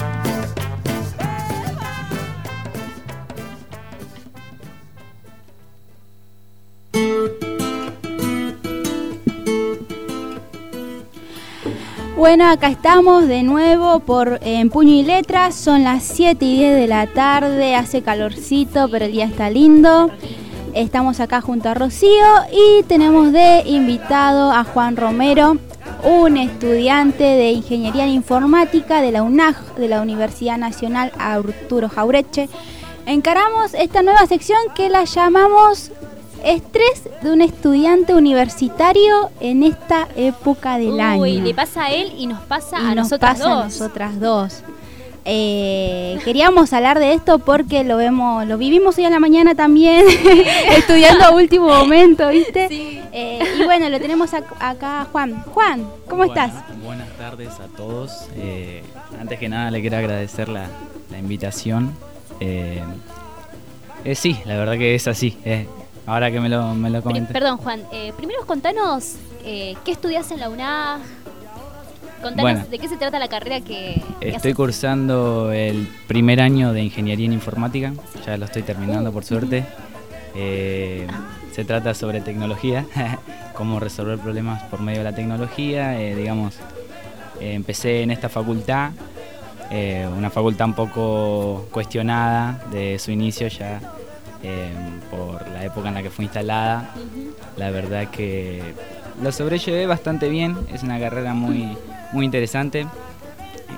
Bueno, acá estamos de nuevo por En Puño y Letras. Son las siete y diez de la tarde, hace calorcito, pero el día está lindo. Estamos acá junto a Rocío y tenemos de invitado a Juan Romero, un estudiante de Ingeniería en Informática de la U N A J, de la Universidad Nacional Arturo Jauretche. Encaramos esta nueva sección que la llamamos Estrés de un estudiante universitario en esta época del Uy, año. le pasa a él y nos pasa Y a nos nosotras pasa a dos. nosotras dos. Eh, queríamos hablar de esto porque lo vemos, lo vivimos hoy a la mañana también, estudiando a último momento, ¿viste? Eh, y bueno, lo tenemos ac- acá a Juan. Juan, ¿cómo Bueno, estás? Buenas tardes a todos. Eh, antes que nada le quiero agradecer la, la invitación. Eh, eh, sí, la verdad que es así. eh, ahora que me lo, me lo Pri- comenté. Perdón, Juan. Eh, primero contanos eh, qué estudias en la U N A J. Contanos Bueno. de qué se trata la carrera que, que Estoy haces. cursando el primer año de Ingeniería en Informática. Ya lo estoy terminando, por suerte. Eh, se trata sobre tecnología, cómo resolver problemas por medio de la tecnología. Eh, digamos, eh, empecé en esta facultad, eh, una facultad un poco cuestionada de su inicio ya eh, por la época en la que fue instalada. La verdad que lo sobrellevé bastante bien, es una carrera muy, muy interesante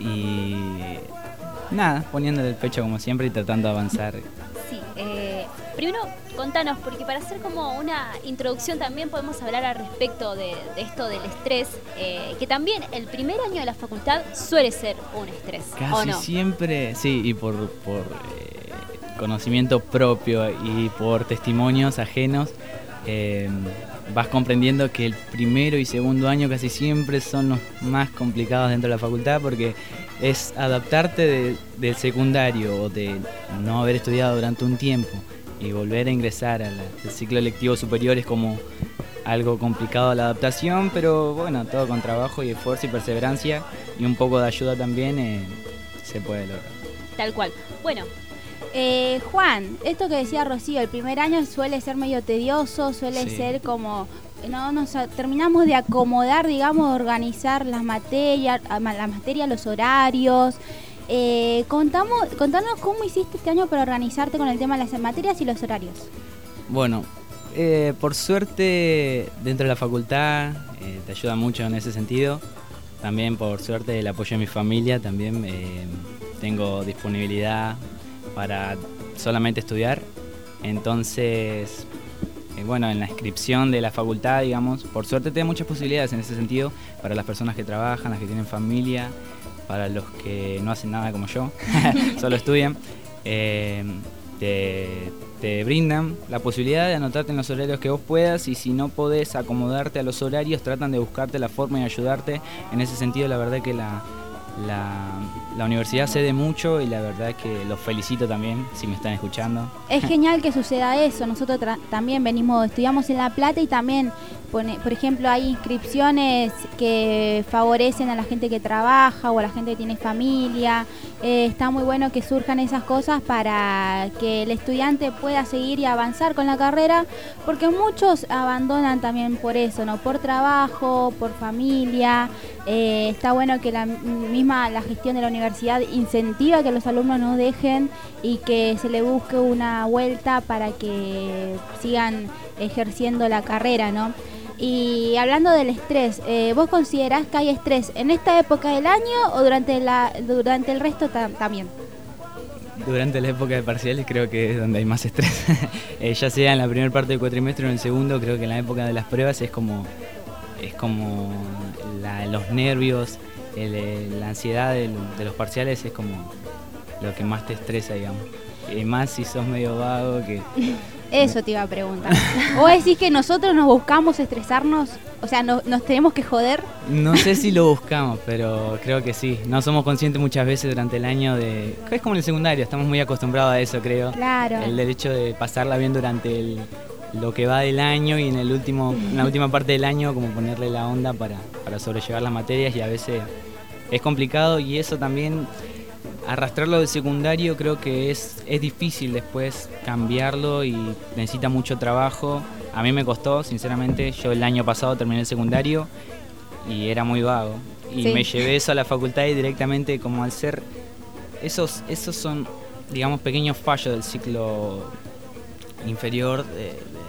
y nada, poniéndole el pecho como siempre y tratando de avanzar. Sí, eh, primero contanos, porque para hacer como una introducción también podemos hablar al respecto de, de esto del estrés, eh, que también el primer año de la facultad suele ser un estrés, Casi ¿o no? siempre, sí, y por, por eh, conocimiento propio y por testimonios ajenos, eh, vas comprendiendo que el primero y segundo año casi siempre son los más complicados dentro de la facultad, porque es adaptarte de, del secundario o de no haber estudiado durante un tiempo y volver a ingresar al, al ciclo lectivo superior es como algo complicado la adaptación, pero bueno, todo con trabajo y esfuerzo y perseverancia y un poco de ayuda también eh, se puede lograr. Tal cual. Bueno, Eh, Juan, esto que decía Rocío, el primer año suele ser medio tedioso, suele Sí. ser como, no nos a- terminamos de acomodar, digamos, organizar las materias, a- ma- la materia, los horarios. Eh, contamos, contanos cómo hiciste este año para organizarte con el tema de las materias y los horarios. Bueno, eh, por suerte dentro de la facultad eh, te ayuda mucho en ese sentido. También por suerte el apoyo de mi familia, también eh, tengo disponibilidad para solamente estudiar. Entonces, eh, bueno, en la inscripción de la facultad, digamos, por suerte te da muchas posibilidades en ese sentido para las personas que trabajan, las que tienen familia, para los que no hacen nada como yo, solo estudian. Eh, te, te brindan la posibilidad de anotarte en los horarios que vos puedas, y si no podés acomodarte a los horarios, tratan de buscarte la forma y ayudarte. En ese sentido, la verdad que la, la, la universidad cede mucho, y la verdad que los felicito también, si me están escuchando. Es genial que suceda eso. Nosotros tra- también venimos, estudiamos en La Plata y también, pone, por ejemplo, hay inscripciones que favorecen a la gente que trabaja o a la gente que tiene familia. Eh, está muy bueno que surjan esas cosas para que el estudiante pueda seguir y avanzar con la carrera, porque muchos abandonan también por eso, ¿no? Por trabajo, por familia. Eh, está bueno que la misma la gestión de la universidad incentiva que los alumnos no dejen y que se le busque una vuelta para que sigan ejerciendo la carrera, ¿no? Y hablando del estrés, eh, ¿vos considerás que hay estrés en esta época del año o durante la durante el resto ta- también? Durante la época de parciales creo que es donde hay más estrés. eh, ya sea en la primera parte del cuatrimestre o en el segundo, creo que en la época de las pruebas es como es como la- los nervios, el- el- la ansiedad del- de los parciales es como lo que más te estresa, digamos. Y más si sos medio vago, que Eso te iba a preguntar. ¿Vos decís que nosotros nos buscamos estresarnos? O sea, no- nos tenemos que joder. no sé si lo buscamos, pero creo que sí. No somos conscientes muchas veces durante el año de... Es como en el secundario, estamos muy acostumbrados a eso, creo. Claro. El derecho de pasarla bien durante el, lo que va del año, y en el último, en la última parte del año como ponerle la onda para, para sobrellevar las materias, y a veces es complicado, y eso también... Arrastrarlo del secundario creo que es, es difícil después cambiarlo, y necesita mucho trabajo. A mí me costó, sinceramente. Yo el año pasado terminé el secundario y era muy vago. Y Sí. me llevé eso a la facultad, y directamente, como al ser... Esos, esos son, digamos, pequeños fallos del ciclo inferior de,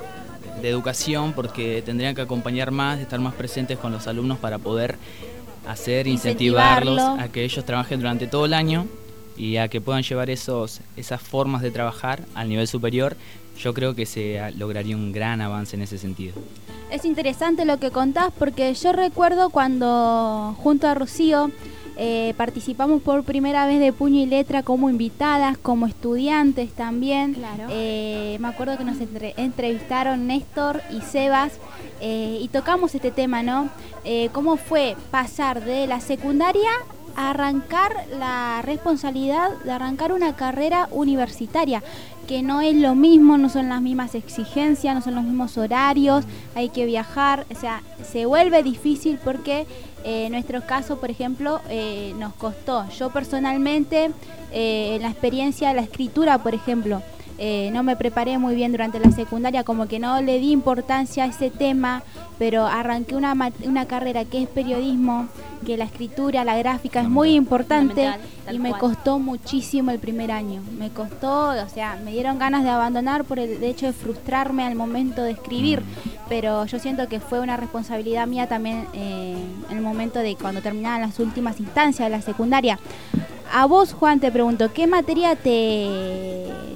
de- de educación, porque tendrían que acompañar más, estar más presentes con los alumnos para poder hacer, incentivarlos Incentivarlo. a que ellos trabajen durante todo el año y a que puedan llevar esos, esas formas de trabajar al nivel superior. Yo creo que se ah, lograría un gran avance en ese sentido. Es interesante lo que contás, porque yo recuerdo cuando junto a Rocío eh, participamos por primera vez de Puño y Letra como invitadas, como estudiantes también. Claro. Eh, me acuerdo que nos entre- entrevistaron Néstor y Sebas eh, y tocamos este tema, ¿no? Eh, ¿Cómo fue pasar de la secundaria a arrancar la responsabilidad de arrancar una carrera universitaria? Que no es lo mismo, no son las mismas exigencias, no son los mismos horarios, hay que viajar, o sea, se vuelve difícil porque eh, en nuestro caso, por ejemplo, eh, nos costó. Yo personalmente, eh, en la experiencia de la escritura, por ejemplo, eh, no me preparé muy bien durante la secundaria, como que no le di importancia a ese tema, pero arranqué una, ma- una carrera que es periodismo, que la escritura, la gráfica es muy importante, Fundamental, tal y me cual. costó muchísimo el primer año. Me costó, o sea, me dieron ganas de abandonar por el hecho de frustrarme al momento de escribir, pero yo siento que fue una responsabilidad mía también eh, en el momento de cuando terminaban las últimas instancias de la secundaria. A vos, Juan, te pregunto, ¿qué materia te,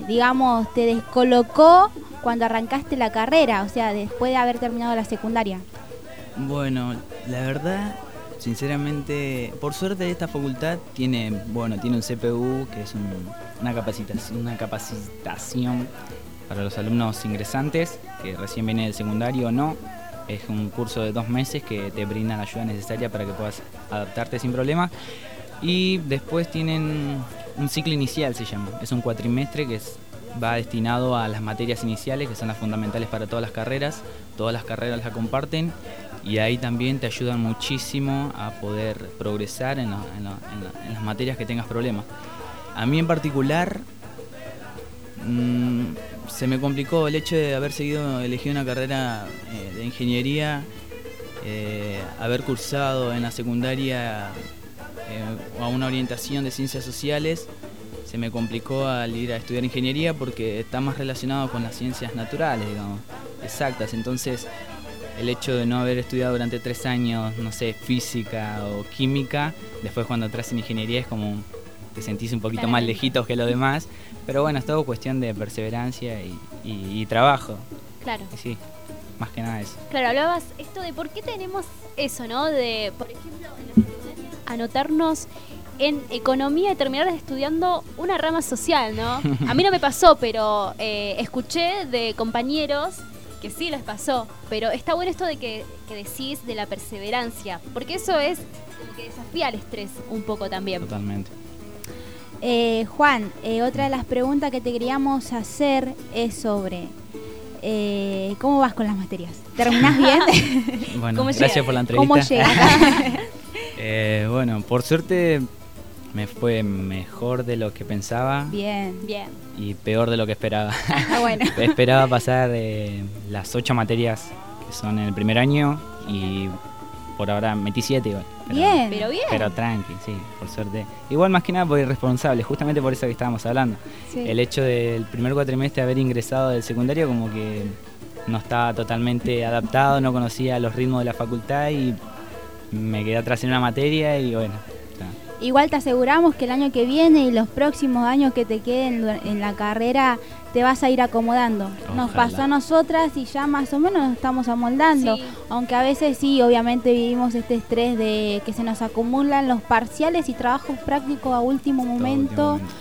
digamos, te descolocó cuando arrancaste la carrera, o sea, después de haber terminado la secundaria? Bueno, la verdad, sinceramente, por suerte esta facultad tiene, bueno, tiene un C P U, que es un, una capacitación, una capacitación para los alumnos ingresantes, que recién vienen del secundario o no. Es un curso de dos meses que te brinda la ayuda necesaria para que puedas adaptarte sin problemas. Y después tienen un ciclo inicial, se llama. Es un cuatrimestre que es, va destinado a las materias iniciales, que son las fundamentales para todas las carreras. Todas las carreras las comparten y ahí también te ayudan muchísimo a poder progresar en, lo, en, lo, en, lo, en las materias que tengas problemas. A mí en particular mmm, se me complicó el hecho de haber seguido, elegido una carrera eh, de ingeniería, eh, haber cursado en la secundaria eh, a una orientación de ciencias sociales. Se me complicó al ir a estudiar ingeniería porque está más relacionado con las ciencias naturales, digamos, exactas. Entonces, el hecho de no haber estudiado durante tres años, no sé, física o química, después cuando entras en ingeniería es como te sentís un poquito más lejitos que los demás. Pero bueno, es todo cuestión de perseverancia y, y, y trabajo. Claro. Y sí, más que nada eso. Claro, hablabas esto de por qué tenemos eso, ¿no? De, por ejemplo, en la secundaria, anotarnos en economía y terminar estudiando una rama social, ¿no? A mí no me pasó, pero eh, escuché de compañeros que sí les pasó. Pero está bueno esto de que, que decís de la perseverancia, porque eso es como que desafía el estrés un poco también. Totalmente. Eh, Juan, eh, otra de las preguntas que te queríamos hacer es sobre eh, ¿cómo vas con las materias? ¿Terminás bien? Bueno, ¿Cómo gracias llega? por la entrevista. ¿Cómo llegas? eh, bueno, por suerte me fue mejor de lo que pensaba. Bien, bien. Y peor de lo que esperaba. Ah, bueno. Esperaba pasar eh, las ocho materias que son en el primer año y por ahora metí siete igual. Pero, bien, pero bien. Pero tranqui, sí, por suerte. Igual más que nada por irresponsable, justamente por eso que estábamos hablando. Sí. El hecho del primer cuatrimestre de haber ingresado del secundario como que no estaba totalmente adaptado, no conocía los ritmos de la facultad y me quedé atrás en una materia y bueno. Igual te aseguramos que el año que viene y los próximos años que te queden en la carrera te vas a ir acomodando. Ojalá. Nos pasó a nosotras y ya más o menos nos estamos amoldando. Sí. Aunque a veces sí, obviamente vivimos este estrés de que se nos acumulan los parciales y trabajos prácticos a último momento. Último momento.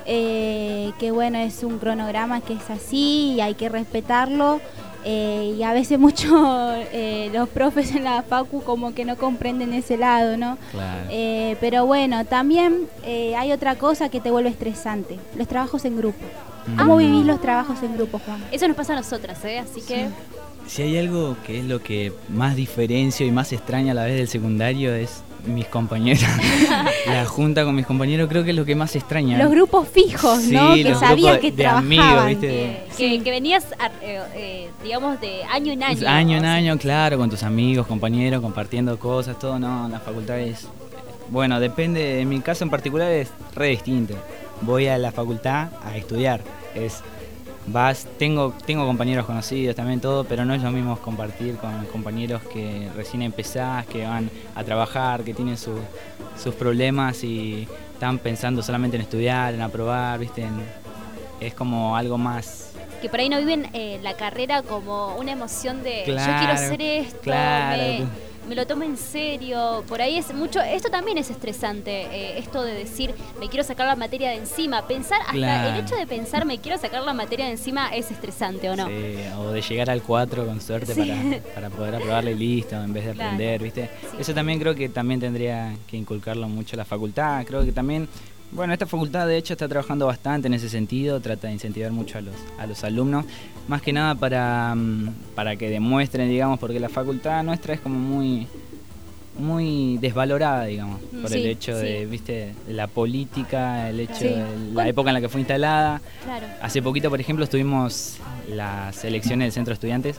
Eh, que bueno, es un cronograma que es así y hay que respetarlo. Eh, y a veces mucho eh, los profes en la facu como que no comprenden ese lado, ¿no? Claro. Eh, pero bueno, también eh, hay otra cosa que te vuelve estresante, los trabajos en grupo. Mm. ¿Cómo vivís los trabajos en grupo, Juan? Eso nos pasa a nosotras, ¿eh? Así sí. que... Si hay algo que es lo que más diferencio y más extraña a la vez del secundario es mis compañeros. La junta con mis compañeros creo que es lo que más extraña. Los grupos fijos, sí, ¿no? Que sabías que de trabajaban. Amigos, ¿viste? Que, que, que venías, a, eh, eh, digamos, de año en año. Año en año, claro, con tus amigos, compañeros, compartiendo cosas, todo. No, la facultad es... Bueno, depende, en mi caso en particular es re distinto. Voy a la facultad a estudiar. Es... Vas, tengo, tengo compañeros conocidos también todo, pero no es lo mismo compartir con compañeros que recién empezás, que van a trabajar, que tienen su, sus problemas y están pensando solamente en estudiar, en aprobar, ¿viste? En, es como algo más... Que por ahí no viven eh, la carrera como una emoción de claro, yo quiero hacer esto, claro. me, me lo tomo en serio. Por ahí es mucho, esto también es estresante, eh, esto de decir me quiero sacar la materia de encima. Pensar, hasta claro. el hecho de pensar me quiero sacar la materia de encima es estresante, ¿o no? Sí, o de llegar al cuatro con suerte sí. para, para poder aprobarle y listo, en vez de claro. aprender, ¿viste? Sí. Eso también creo que también tendría que inculcarlo mucho la facultad. Creo que también... Bueno, esta facultad de hecho está trabajando bastante en ese sentido, trata de incentivar mucho a los, a los alumnos, más que nada para, para que demuestren, digamos, porque la facultad nuestra es como muy muy desvalorada, digamos, por sí, el hecho sí. de, viste, la política, el hecho sí. de la bueno, época en la que fue instalada. Claro. Hace poquito, por ejemplo, estuvimos las elecciones del Centro de Estudiantes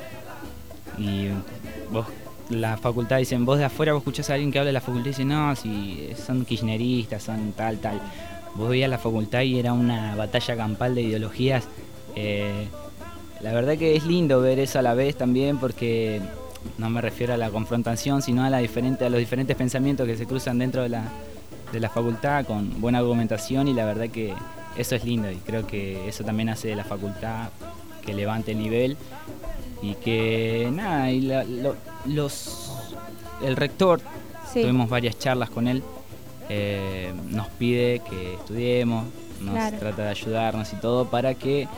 y vos... La facultad dicen, vos de afuera vos escuchás a alguien que habla de la facultad y dicen, no, si son kirchneristas, son tal, tal. Vos veías la facultad y era una batalla campal de ideologías. Eh, la verdad que es lindo ver eso a la vez también porque no me refiero a la confrontación, sino a, la diferente, a los diferentes pensamientos que se cruzan dentro de la, de la facultad con buena argumentación y la verdad que eso es lindo y creo que eso también hace de la facultad que levante el nivel y que nada, y la, lo, los el rector, sí. tuvimos varias charlas con él, eh, nos pide que estudiemos, nos claro. trata de ayudarnos y todo para que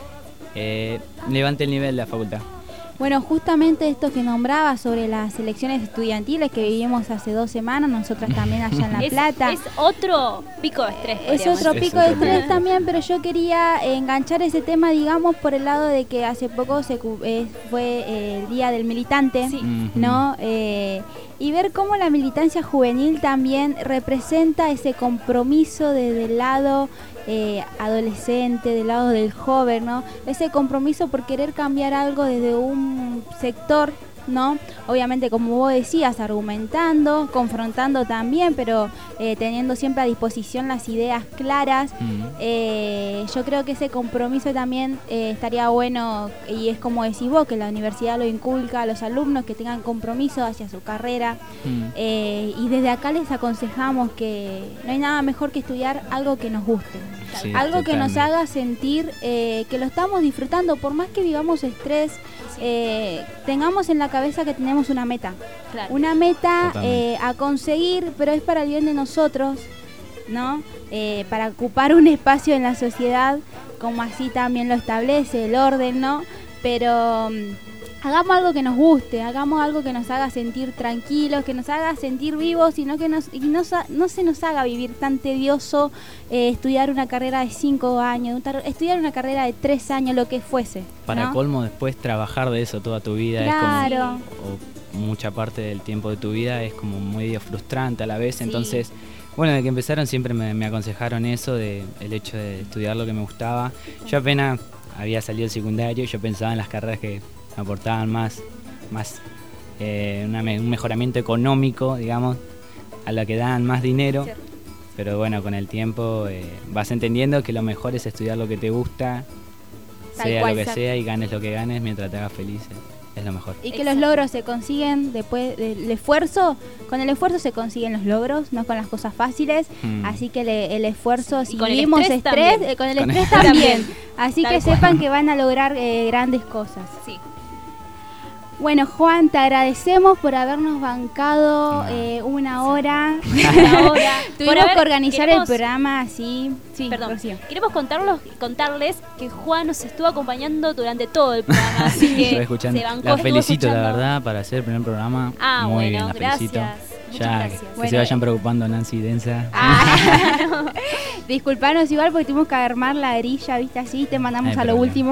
eh, levante el nivel de la facultad. Bueno, justamente esto que nombraba sobre las elecciones estudiantiles que vivimos hace dos semanas, nosotras también allá en La es, Plata. Es otro pico de estrés. Es otro pico de estrés también, pero yo quería enganchar ese tema, digamos, por el lado de que hace poco se eh, fue eh, el Día del Militante, sí. ¿no? Eh, y ver cómo la militancia juvenil también representa ese compromiso desde el lado eh, adolescente, del lado del joven, ¿no? Ese compromiso por querer cambiar algo desde un sector, ¿no? Obviamente, como vos decías, argumentando, confrontando también, pero eh, teniendo siempre a disposición las ideas claras. Mm. Eh, yo creo que ese compromiso también eh, estaría bueno, y es como decís vos, que la universidad lo inculca a los alumnos, que tengan compromiso hacia su carrera. Mm. Eh, y desde acá les aconsejamos que no hay nada mejor que estudiar algo que nos guste. Sí, algo totalmente. Que nos haga sentir eh, que lo estamos disfrutando, por más que vivamos estrés, eh, tengamos en la cabeza que tenemos una meta, claro. una meta eh, a conseguir, pero es para el bien de nosotros, ¿no? Eh, para ocupar un espacio en la sociedad, como así también lo establece el orden, ¿no? Pero um, hagamos algo que nos guste, hagamos algo que nos haga sentir tranquilos, que nos haga sentir vivos, y no que nos, y no, no se nos haga vivir tan tedioso eh, estudiar una carrera de cinco años, estudiar una carrera de tres años, lo que fuese. Para ¿no? colmo, después trabajar de eso toda tu vida claro. es como, o mucha parte del tiempo de tu vida es como medio frustrante a la vez, sí. entonces... Bueno, desde que empezaron siempre me, me aconsejaron eso, de el hecho de estudiar lo que me gustaba. Yo apenas había salido del secundario, yo pensaba en las carreras que me aportaban más, más eh, una, un mejoramiento económico, digamos, a la que dan más dinero. Sí. Pero bueno, con el tiempo eh, vas entendiendo que lo mejor es estudiar lo que te gusta, Tal sea cual, lo que sea. sea, y ganes lo que ganes mientras te hagas feliz. Es lo mejor. Y que los logros se consiguen después del esfuerzo. Con el esfuerzo se consiguen los logros, no con las cosas fáciles. Mm. Así que le, el esfuerzo, si vivimos estrés, estrés eh, con el con estrés el también. Así Tal que cual. Sepan que van a lograr eh, grandes cosas. Sí. Bueno, Juan, te agradecemos por habernos bancado eh, una hora. Una hora. Tuvimos haber, que organizar queremos, el programa así. Sí, perdón. Rocío. Queremos contarlos, contarles que Juan nos estuvo acompañando durante todo el programa. Así que estuve escuchando. Se bancó, la felicito, escuchando. la verdad, para hacer el primer programa. Ah, Muy bueno, bien, la gracias. felicito. Muchas ya, gracias. Que, que Bueno, se vayan preocupando Nancy y Densa. Ah, no. Disculpanos igual porque tuvimos que armar la grilla, viste, así, te mandamos Ay, a lo último.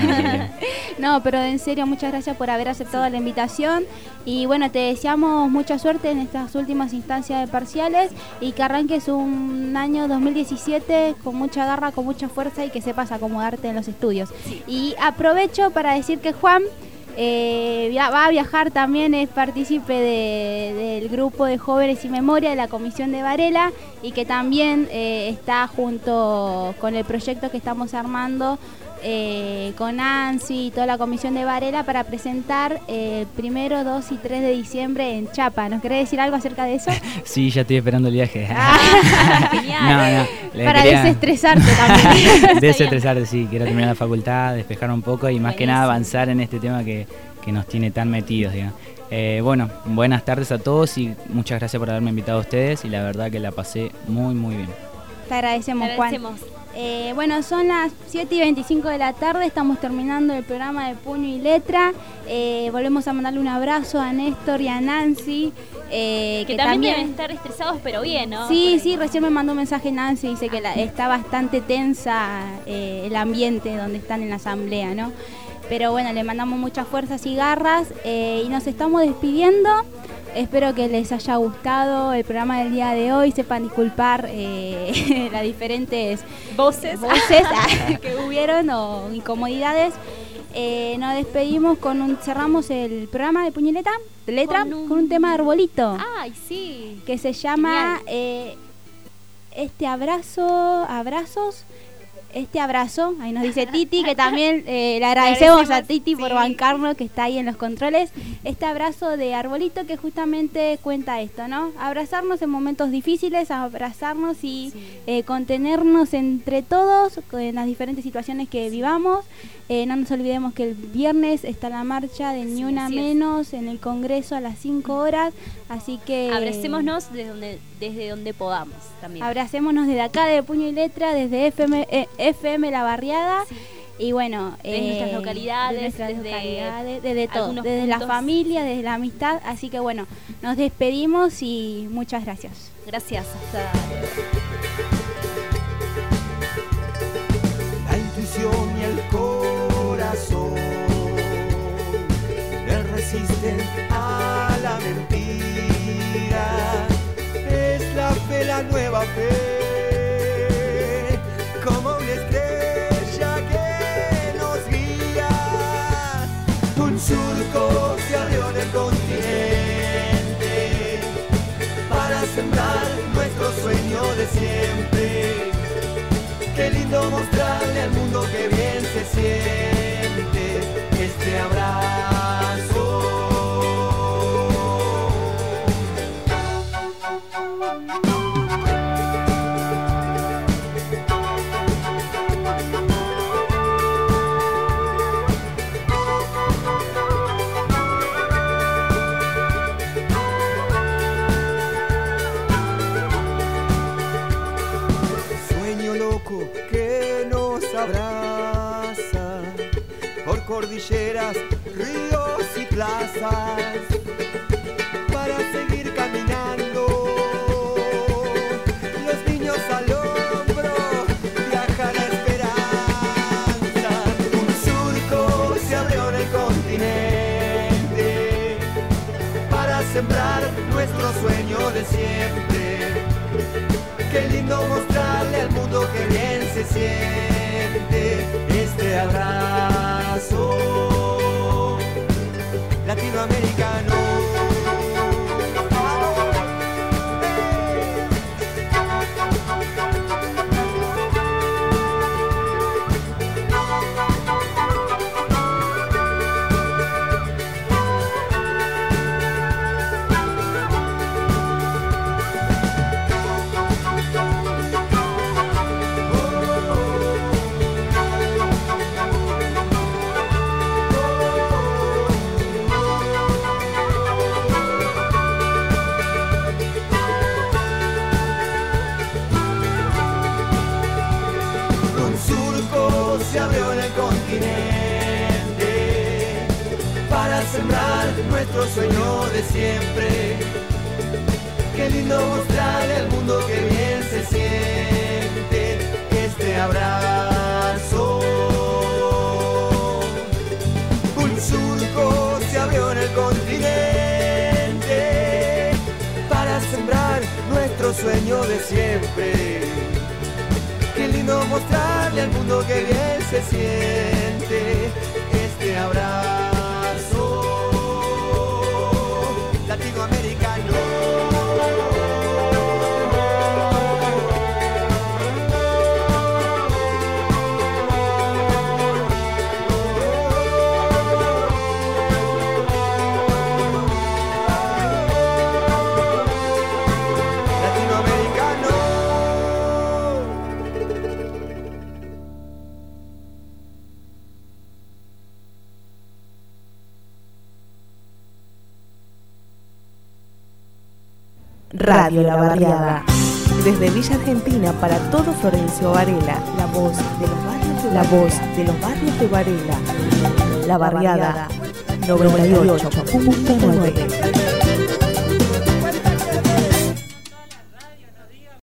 No, pero en serio, muchas gracias por haber aceptado sí. la invitación. Y bueno, te deseamos mucha suerte en estas últimas instancias de parciales y que arranques un año dos mil diecisiete con mucha garra, con mucha fuerza y que sepas acomodarte en los estudios. Sí. Y aprovecho para decir que Juan Eh, va a viajar también, es partícipe de, del grupo de jóvenes y memoria de la Comisión de Varela y que también eh, está junto con el proyecto que estamos armando eh, con Nancy y toda la Comisión de Varela para presentar el eh, primero, dos y tres de diciembre en Chapa. ¿Nos querés decir algo acerca de eso? Sí, ya estoy esperando el viaje. Ah, genial. No, no, para quería... desestresarte también. Desestresarte, sí. Quiero terminar la facultad, despejar un poco y más Buenísimo. que nada avanzar en este tema que, que nos tiene tan metidos, digamos. Eh, bueno, buenas tardes a todos y muchas gracias por haberme invitado a ustedes y la verdad que la pasé muy, muy bien. Te agradecemos, Te agradecemos. Juan. Eh, bueno, son las siete y veinticinco de la tarde, estamos terminando el programa de Puño y Letra. Eh, volvemos a mandarle un abrazo a Néstor y a Nancy. Eh, que, que también, también deben estar estresados, pero bien, ¿no? Sí, sí, recién me mandó un mensaje Nancy, dice que la, está bastante tensa eh, el ambiente donde están en la asamblea, ¿no? Pero bueno, le mandamos muchas fuerzas y garras eh, y nos estamos despidiendo. Espero que les haya gustado el programa del día de hoy. Sepan disculpar eh, las diferentes voces, voces que hubieron o incomodidades. Eh, nos despedimos con un, cerramos el programa de Puñoleta, de letra, con un, con un tema de Arbolito. Ay, sí. Que se llama eh, Este abrazo, abrazos. este abrazo, ahí nos dice Titi, que también eh, le agradecemos a Titi por bancarnos, que está ahí en los controles, este abrazo de arbolito que justamente cuenta esto, ¿no? Abrazarnos en momentos difíciles, abrazarnos y sí. eh, contenernos entre todos en las diferentes situaciones que vivamos. Eh, no nos olvidemos que el viernes está la marcha de Ni Una Menos en el Congreso a las cinco horas, así que... Abracémonos desde donde, desde donde podamos también. Abracémonos desde acá, de Puño y Letra, desde F M, eh, F M La Barriada, sí. y bueno... Desde eh, nuestras localidades, desde, nuestras desde, localidades, desde todo, desde puntos. la familia, desde la amistad, así que bueno, nos despedimos y muchas gracias. Gracias, hasta... La intuición y el corazón le resisten a la mentira. Es la fe, la nueva fe, como una estrella que nos guía. Un surco se abrió en el continente para sembrar nuestro sueño de siempre. Qué lindo mostrarle al mundo que bien se siente este abrazo. Que nos abraza por cordilleras, ríos y plazas para seguir caminando. Los niños al hombro viaja la esperanza. Un surco se abrió en el continente para sembrar nuestro sueño de siempre. Qué lindo mostrarle al mundo que bien se siente este abrazo latinoamericano. Se abrió en el continente para sembrar nuestro sueño de siempre. Qué lindo mostrarle al mundo que bien se siente este abrazo. Un surco se abrió en el continente para sembrar nuestro sueño de siempre. Qué lindo mostrarle al mundo que bien se siente este abrazo latinoamericano. Radio La Barriada. Desde Villa Argentina para todo Florencio Varela, la voz de los barrios de, la voz de, los barrios de Varela. La Barriada noventa y ocho punto nueve.